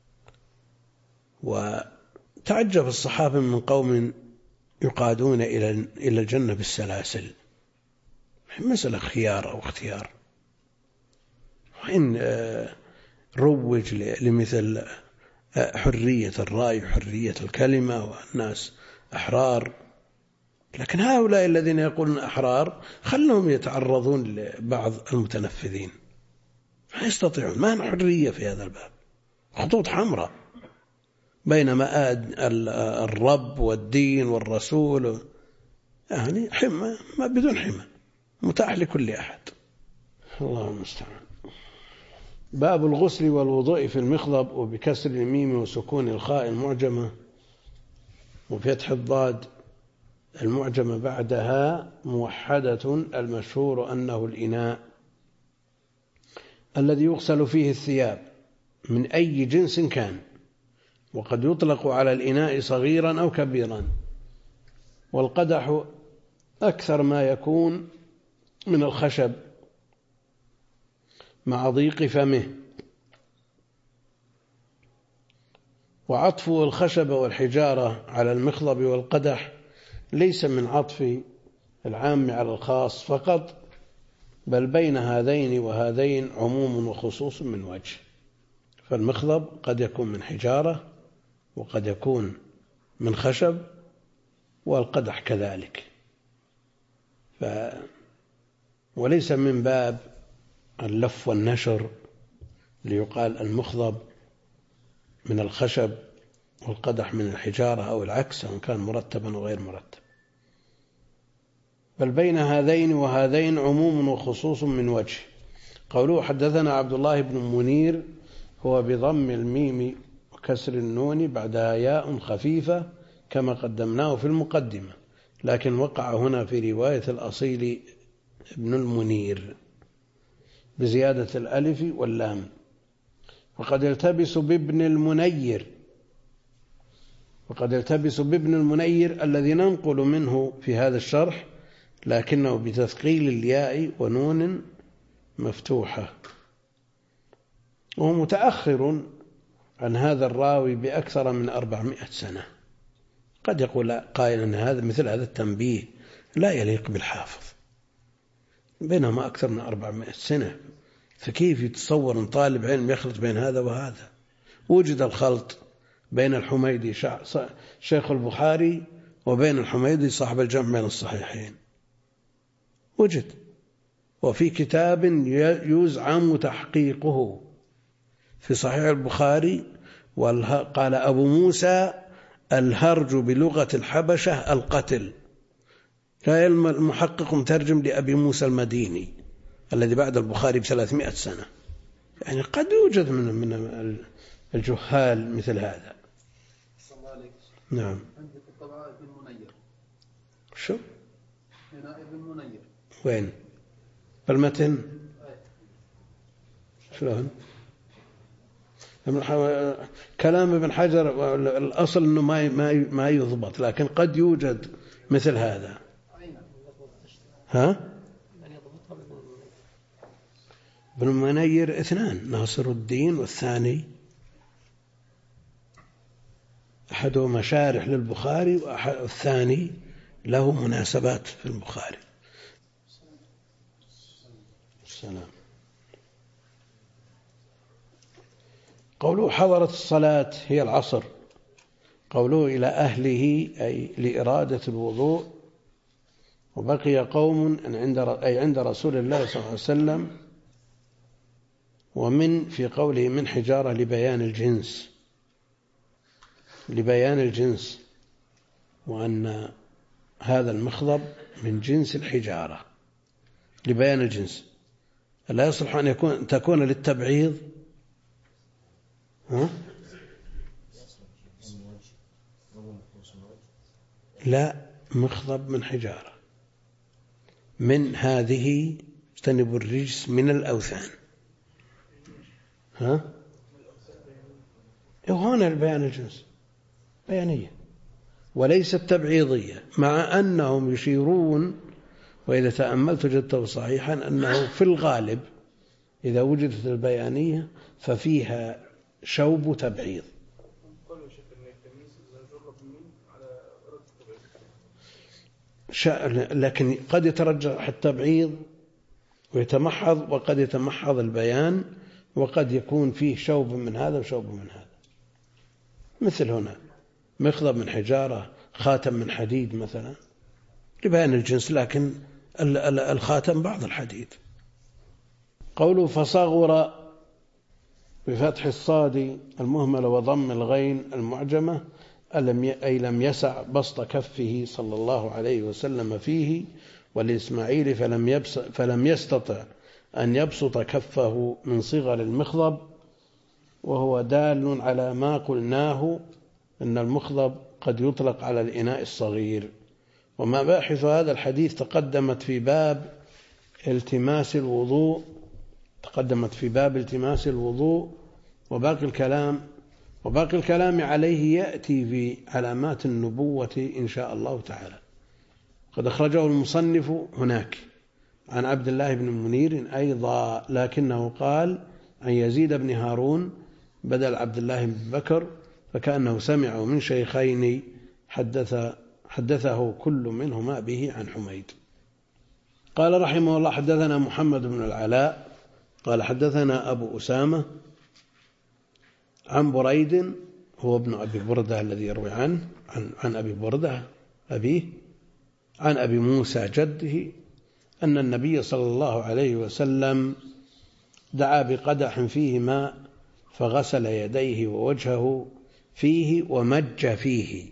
وتعجب الصحابة من قوم يقادون إلى الجنة بالسلاسل، مسألة خيار أو اختيار، وإن روج لمثل حرية الرأي وحرية الكلمة والناس أحرار، لكن هؤلاء الذين يقولون أحرار خلهم يتعرضون لبعض المتنفذين، ما يستطيعون، ما حرية في هذا الباب، خطوط حمراء بينما الرب والدين والرسول يعني حمى، ما بدون حمى، متاح لكل أحد. الله المستعان. باب الغسل والوضوء في المخضب، وبكسر الميم وسكون الخاء المعجمة وفتح الضاد المعجمة بعدها موحدة، المشهور أنه الإناء الذي يغسل فيه الثياب من أي جنس كان، وقد يطلق على الإناء صغيرا أو كبيرا. والقدح أكثر ما يكون من الخشب مع ضيق فمه. وعطف الخشب والحجارة على المخضب والقدح ليس من عطف العام على الخاص فقط، بل بين هذين وهذين عموم وخصوص من وجه. فالمخضب قد يكون من حجارة وقد يكون من خشب، والقدح كذلك. وليس من باب اللف والنشر ليقال المخضب من الخشب والقدح من الحجارة أو العكس، سواء كان مرتبا أو غير مرتب، بل بين هذين وهذين عموم وخصوص من وجه. قوله حدثنا عبد الله بن منير هو بضم الميم وكسر النون بعدها ياء خفيفة كما قدمناه في المقدمة، لكن وقع هنا في رواية الأصيل ابن المنير بزيادة الألف واللام. وقد يلتبس بابن المنير الذي ننقل منه في هذا الشرح، لكنه بتثقيل الياء ونون مفتوحة، وهو متأخر عن هذا الراوي بأكثر من 400 سنة. قد يقول قائل أن هذا مثل هذا التنبيه لا يليق بالحافظ، بينما أكثر من 400 سنة، فكيف يتصور أن طالب علم يخلط بين هذا وهذا؟ وجد الخلط بين الحميدي شيخ البخاري وبين الحميدي صاحب الجمع بين الصحيحين، وجد، وفي كتاب يزعم تحقيقه في صحيح البخاري، قال أبو موسى الهرج بلغة الحبشة القتل. لا المحقق مترجم لأبي موسى المديني الذي بعد البخاري ب300 سنة. يعني قد يوجد من الجهال مثل هذا. نعم. عندك الطبعة ابن منير. شو؟ هنا ابن منير. وين؟ بالمتن؟ شلون؟ كلام ابن حجر الأصل أنه ما يضبط، لكن قد يوجد مثل هذا. ها؟ ابن منير 2، ناصر الدين، والثاني أحدهما شارح للبخاري والثاني له مناسبات في البخاري. السلام. قوله حضرت الصلاة هي العصر. قوله إلى أهله أي لإرادة الوضوء. وبقي قوم عند رسول الله صلى الله عليه وسلم. ومن في قوله من حجارة لبيان الجنس، وأن هذا المخضب من جنس الحجارة لبيان الجنس. لا يصلح أن تكون للتبعيض. لا، مخضب من حجارة، من هذه اجتنبوا الرجس من الأوثان. هنا البيان الجنس بيانية وليست تبعيضية، مع أنهم يشيرون، وإذا تأملت جدته صحيحا، أنه في الغالب إذا وجدت البيانية ففيها شوب تبعيض. لكن قد يترجح التبعيض ويتمحض، وقد يتمحض البيان، وقد يكون فيه شوب من هذا وشوب من هذا. مثل هنا مخضب من حجارة، خاتم من حديد مثلا، لبيان الجنس، لكن الخاتم بعض الحديد. قوله فصغر بفتح الصاد المهملة وضم الغين المعجمة، أي لم يسع بسط كفه صلى الله عليه وسلم فيه، ولإسماعيل فلم يستطع أن يبسط كفه من صغر المخضب، وهو دال على ما قلناه أن المخضب قد يطلق على الإناء الصغير. ومباحث هذا الحديث تقدمت في باب التماس الوضوء، وباقي الكلام عليه يأتي في علامات النبوة إن شاء الله تعالى. قد أخرجه المصنف هناك عن عبد الله بن منير أيضا، لكنه قال عن يزيد بن هارون بدل عبد الله بن بكر، فكأنه سمع من شيخين حدثه كل منهما به عن حميد. قال رحمه الله حدثنا محمد بن العلاء قال حدثنا أبو أسامة عن بريد هو ابن أبي بردة الذي يروي عنه عن أبي بردة أبيه عن أبي موسى جده أن النبي صلى الله عليه وسلم دعا بقدح فيه ماء فغسل يديه ووجهه فيه ومج فيه،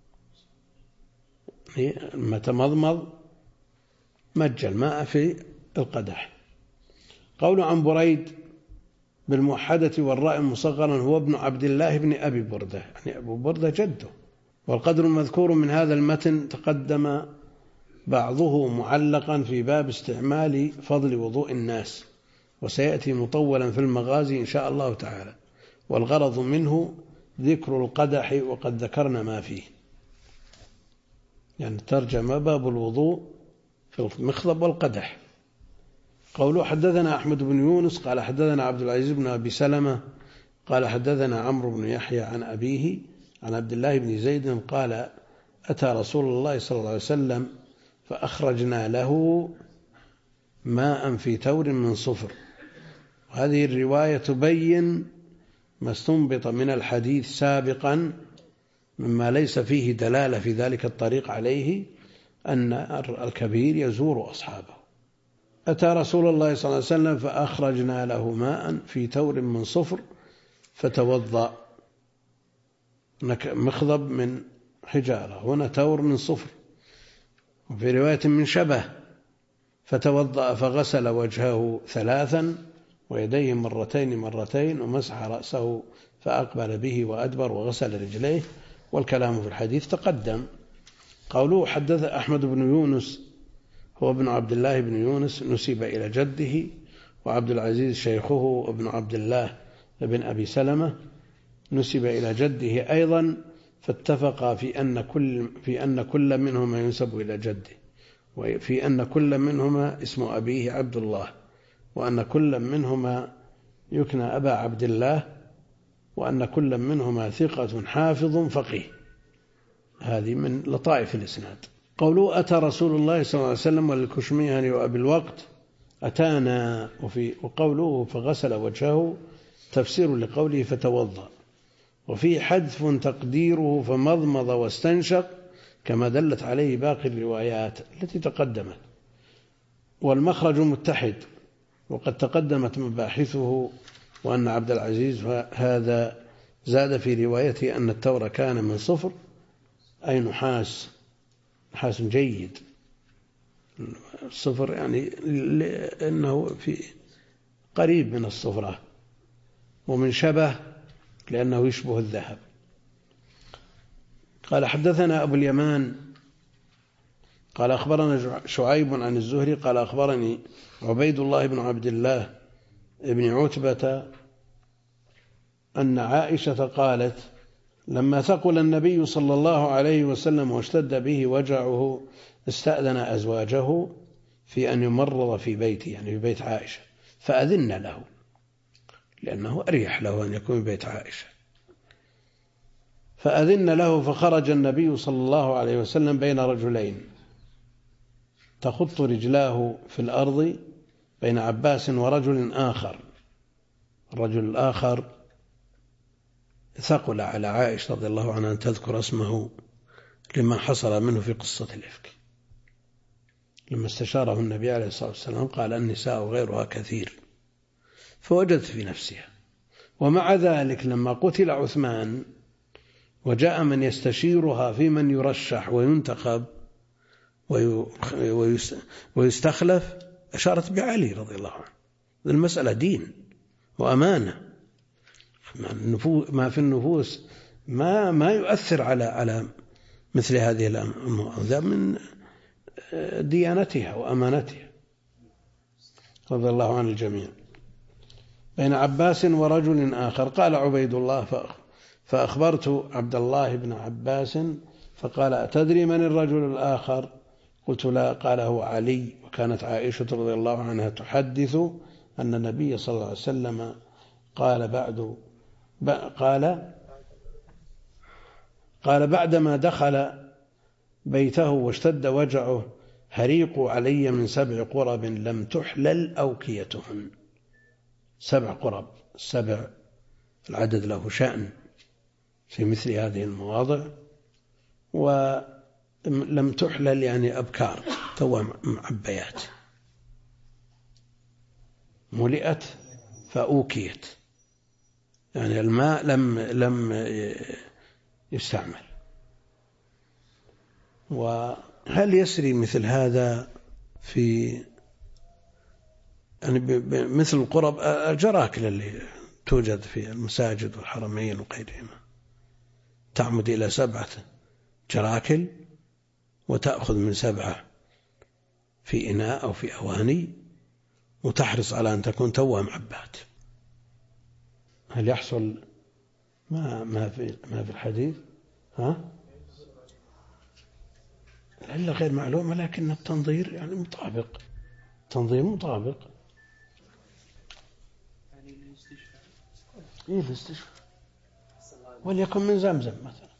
لما تمضمض مج الماء في القدح. قول عن بريد بالموحدة والراء مصغرا هو ابن عبد الله بن أبي بردة، يعني أبو بردة جده. والقدر المذكور من هذا المتن تقدم بعضه معلقا في باب استعمال فضل وضوء الناس، وسيأتي مطولا في المغازي إن شاء الله تعالى، والغرض منه ذكر القدح وقد ذكرنا ما فيه. يعني ترجم باب الوضوء في المخضب والقدح. قوله حدثنا أحمد بن يونس قال حدثنا عبد العزيز بن أبي سلمة قال حدثنا عمرو بن يحيى عن أبيه عن عبد الله بن زيد قال أتى رسول الله صلى الله عليه وسلم فأخرجنا له ماء في تور من صفر. وهذه الرواية تبين ما استنبط من الحديث سابقا مما ليس فيه دلالة في ذلك الطريق عليه، أن الكبير يزور أصحابه. أتى رسول الله صلى الله عليه وسلم فأخرجنا له ماء في تور من صفر فتوضأ. مخضب من حجارة، هنا تور من صفر. وفي رواية من شبه فتوضأ فغسل وجهه 3 ويديه مرتين ومسح رأسه فأقبل به وأدبر وغسل رجليه. والكلام في الحديث تقدم. قوله حدث أحمد بن يونس هو ابن عبد الله بن يونس نسب إلى جده، وعبد العزيز شيخه ابن عبد الله بن أبي سلمة نسب إلى جده أيضا، فاتفقا في أن كل منهما ينسب إلى جده، وفي أن كل منهما اسم أبيه عبد الله، وأن كل منهما يكنى أبا عبد الله، وأن كل منهما ثقة حافظ فقيه. هذه من لطائف الإسناد. قوله أتى رسول الله صلى الله عليه وسلم والكشميهني وأبي الوقت أتانا، وقوله فغسل وجهه تفسير لقوله فتوضأ، وفيه حذف تقديره فمضمض واستنشق كما دلت عليه باقي الروايات التي تقدمت. والمخرج متحد وقد تقدمت مباحثه، وأن عبد العزيز هذا زاد في روايته أن التور كان من صفر أي نحاس جيد. الصفر يعني لأنه في قريب من الصفرة، ومن شبه لأنه يشبه الذهب. قال حدثنا أبو اليمان قال أخبرنا شعيب عن الزهري قال أخبرني عبيد الله بن عبد الله بن عتبة أن عائشة قالت لما ثقل النبي صلى الله عليه وسلم واشتد به وجعه استأذن أزواجه في أن يمرض في بيته، يعني في بيت عائشة، فأذن له لأنه أريح له أن يكون في بيت عائشة. فأذن له فخرج النبي صلى الله عليه وسلم بين رجلين تخط رجلاه في الأرض بين عباس ورجل آخر. الرجل الآخر ثقل على عائشة رضي الله عنها أن تذكر اسمه لما حصل منه في قصة الإفك. لما استشاره النبي عليه الصلاة والسلام قال النساء غيرها كثير، فوجدت في نفسها. ومع ذلك لما قتل عثمان وجاء من يستشيرها في من يرشح وينتخب ويستخلف أشارت بعلي رضي الله عنه. المسألة دين وأمانة، ما في النفوس ما يؤثر على مثل هذه الأمور، هذا من ديانتها وأمانتها رضي الله عن الجميع. بين عباس ورجل آخر. قال عبيد الله فأخبرت عبد الله بن عباس فقال أتدري من الرجل الآخر؟ قلت لا. قال هو علي. وكانت عائشة رضي الله عنها تحدث أن النبي صلى الله عليه وسلم قال بعدما دخل بيته واشتد وجعه هريقوا علي من 7 قرب لم تحلل أوكيتهن. 7 قرب، 7 العدد له شأن، في مثل هذه المواضع، ولم تحلل يعني أبكار تو معبيات، ملئت فأوكيت، يعني الماء لم يستعمل. وهل يسري مثل هذا في يعني مثل القرب الجراكل اللي توجد في المساجد والحرمين وغيرهما، تعمد إلى 7 جراكل وتأخذ من 7 في إناء أو في أواني، وتحرص على أن تكون توها معبات. هل يحصل ما في الحديث؟ العلة غير معلومة، لكن التنظير يعني مطابق، تنظير مطابق. يعني الاستشفاء. إيه الاستشفاء، وليكن من زمزم مثلا.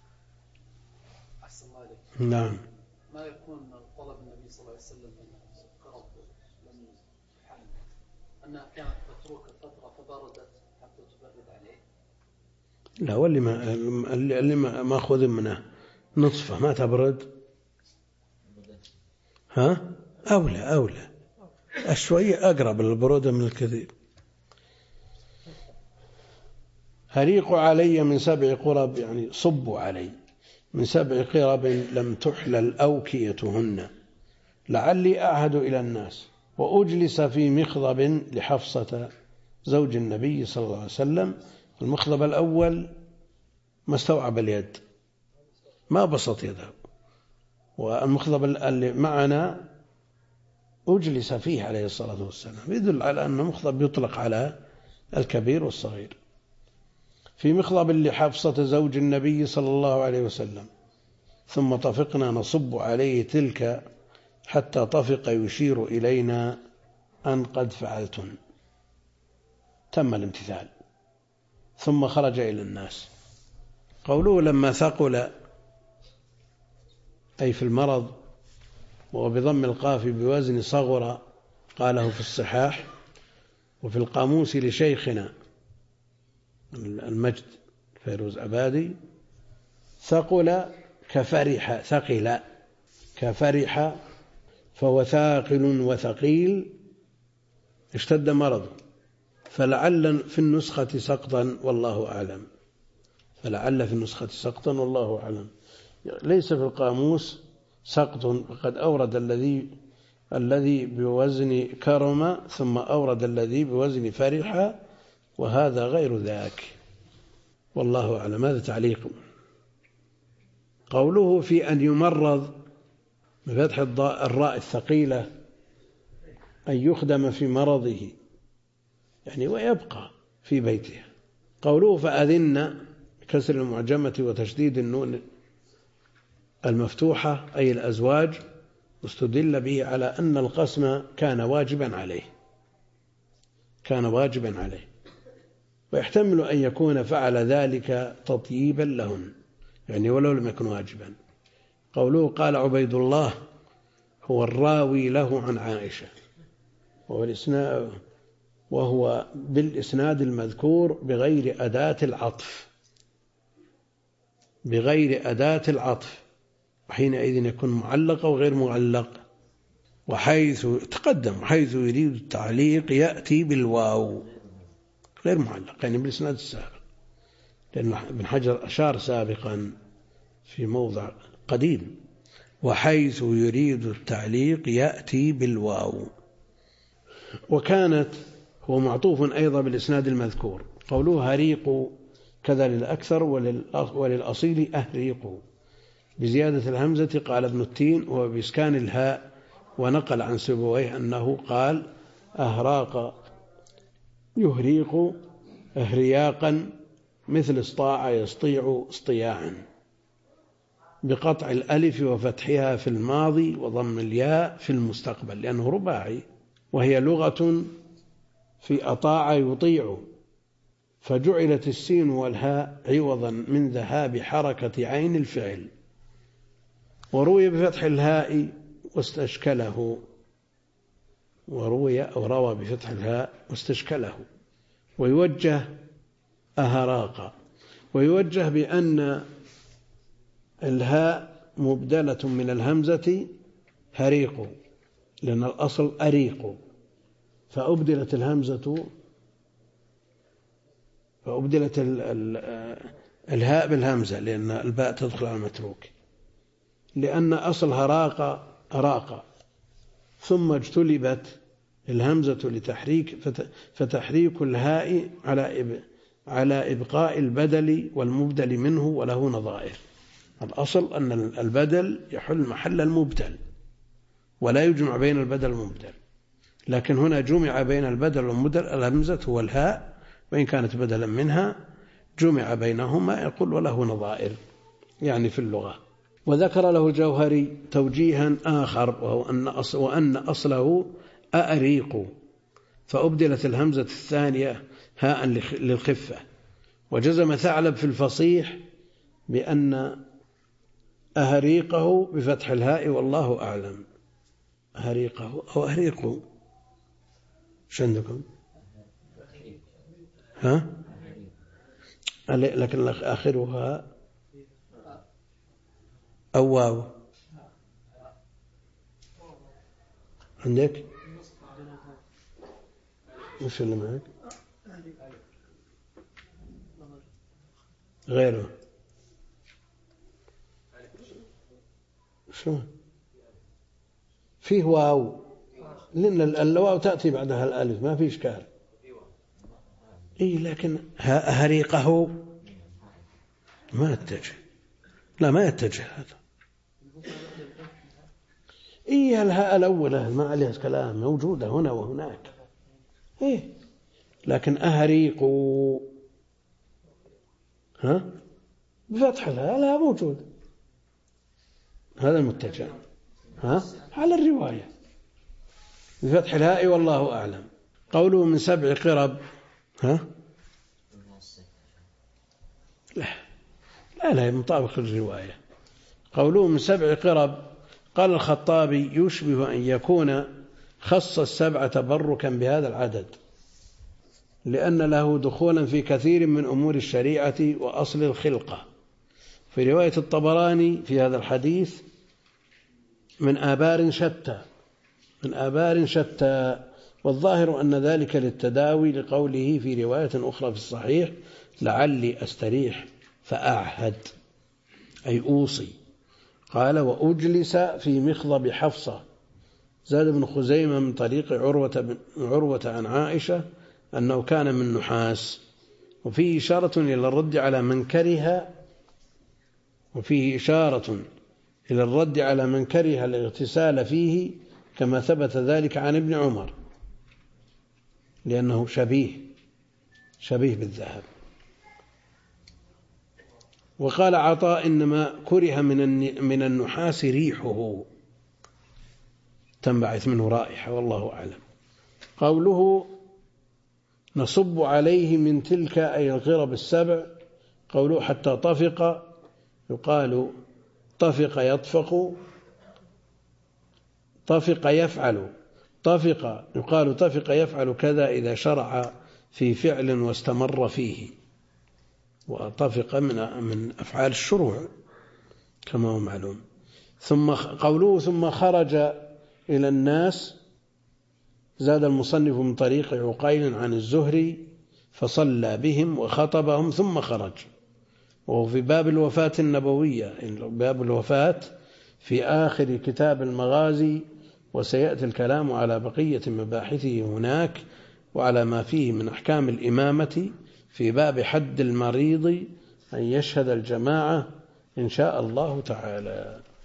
أحسن الله عليك. نعم. ما يكون طلب النبي صلى الله عليه وسلم من قرب لم يحل، أنها كانت متروكة فترة فبردت حتى تبرد عليه. لا، واللي ما أخذ منه نصفه ما تبرد. أولى الشوية أقرب للبرودة من الكثير. هريقوا علي من 7 قرب، يعني صبوا علي من 7 قرب لم تحلل أوكيتهن، لعلي أعهد إلى الناس. وأجلس في مخضب لحفصة زوج النبي صلى الله عليه وسلم. المخضب الأول ما استوعب اليد، ما بسط يده، والمخضب اللي معنا أجلس فيه عليه الصلاة والسلام، يدل على أن مخضب يطلق على الكبير والصغير. في مخضب لحفصة زوج النبي صلى الله عليه وسلم، ثم طفقنا نصب عليه تلك حتى طفق يشير إلينا أن قد فعلتن. تم الامتثال، ثم خرج إلى الناس. قوله لما ثقل أي في المرض، وبضم القاف بوزن صغر، قاله في الصحاح وفي القاموس لشيخنا المجد فيروز عبادي. ثقل كفرح، ثقل كفرح، فهو ثاقل وثقيل، اشتد مرضه. فلعل في النسخة سقطا والله أعلم، فلعل في النسخة سقطا والله أعلم. ليس في القاموس سقط، فقد أورد الذي بوزن كرم، ثم أورد الذي بوزن فرح، وهذا غير ذاك والله أعلم. هذا تعليق. قوله في أن يمرض بفتح الراء الثقيلة أن يخدم في مرضه، يعني ويبقى في بيته. قوله فأذن كسر المعجمة وتشديد النون المفتوحة أي الأزواج، واستدل به على أن القسم كان واجبا عليه، ويحتمل أن يكون فعل ذلك تطييبا لهن، يعني ولو لم يكن واجبا. قوله قال عبيد الله هو الراوي له عن عائشة، وهو بالإسناد المذكور بغير أداة العطف، وحينئذ يكون معلق أو غير معلق. وحيث تقدم حيث يريد التعليق يأتي بالواو غير معلق، يعني بالإسناد السابق، لأن ابن حجر أشار سابقا في موضع قديم وحيث يريد التعليق يأتي بالواو. وكانت هو معطوف أيضا بالإسناد المذكور. قوله هريق كذا للأكثر، وللأصيل أهريق بزيادة الهمزة. قال ابن التين وبإسكان الهاء، ونقل عن سبويه أنه قال أهراق يهريق إهرياقا، مثل اسطاع يسطيع اصطياعا، بقطع الألف وفتحها في الماضي وضم الياء في المستقبل، لأنه رباعي، وهي لغة في أطاع يطيع، فجعلت السين والهاء عوضا من ذهاب حركة عين الفعل. وروي بفتح الهاء واستشكله، روى بفتح الهاء واستشكله، ويوجه أهراق. ويوجه بأن الهاء مبدلة من الهمزة هريق، لأن الأصل أريق، فأبدلت الهاء بالهمزة، لأن الباء تدخل على المتروك، لأن أصلها راق ثم اجتلبت الهمزة لتحريك، فتحريك الهاء على إبقاء البدل والمبدل منه وله نظائر. الأصل أن البدل يحل محل المبدل ولا يجمع بين البدل والمبدل، لكن هنا جمع بين البدل والمبدل. الهمزة هو الهاء وإن كانت بدلا منها جمع بينهما، يقول وله نظائر يعني في اللغة. وذكر له الجوهري توجيها آخر، وهو أن أصله أأريق، فأبدلت الهمزة الثانية هاء للخفة. وجزم ثعلب في الفصيح بأن أهريقه بفتح الهاء والله أعلم. أهريقه أو أهريقه شو عندكم؟ ها؟ لكن آخرها أو واو عندك؟ وش اللي معك؟ غيره شو؟ فيه واو، لأن الواو تأتي بعدها الألف ما في إشكال. لكن هريقه ما يتجه، لا ما يتجه هذا. الهاء الأولى ما عليها كلام، موجودة هنا وهناك. لكن أهريق بفتح الهاء لا موجود، هذا المتجه على الرواية بفتح الهاء والله أعلم. قوله من 7 قرب لا مطابق الرواية. قوله من 7 قرب، قال الخطابي يشبه أن يكون خص 7 تبركا بهذا العدد، لأن له دخولا في كثير من أمور الشريعة وأصل الخلقة. في رواية الطبراني في هذا الحديث من آبار شتى، والظاهر أن ذلك للتداوي، لقوله في رواية أخرى في الصحيح لعلي أستريح فأعهد، أي أوصي. قال وأجلس في مخضب حفصة. زاد بن خزيمة من طريق عروة عن عائشة أنه كان من نحاس، وفيه إشارة إلى الرد على من كره الاغتسال فيه، كما ثبت ذلك عن ابن عمر، لأنه شبيه بالذهب. وقال عطاء إنما كره من النحاس ريحه، تنبعث منه رائحة، والله أعلم. قوله نصب عليه من تلك أي الغرب 7. قوله حتى طفق، يقال طفق يطفق، طفق يفعل، طفق يقال طفق يفعل كذا إذا شرع في فعل واستمر فيه، وطفق من أفعال الشروع كما هو معلوم. ثم قوله ثم خرج إلى الناس، زاد المصنف من طريق عقيل عن الزهري فصلى بهم وخطبهم ثم خرج. وهو في باب الوفاة النبوية، باب الوفاة في آخر كتاب المغازي، وسيأتي الكلام على بقية مباحثه هناك وعلى ما فيه من أحكام الإمامة في باب حد المريض أن يشهد الجماعة إن شاء الله تعالى.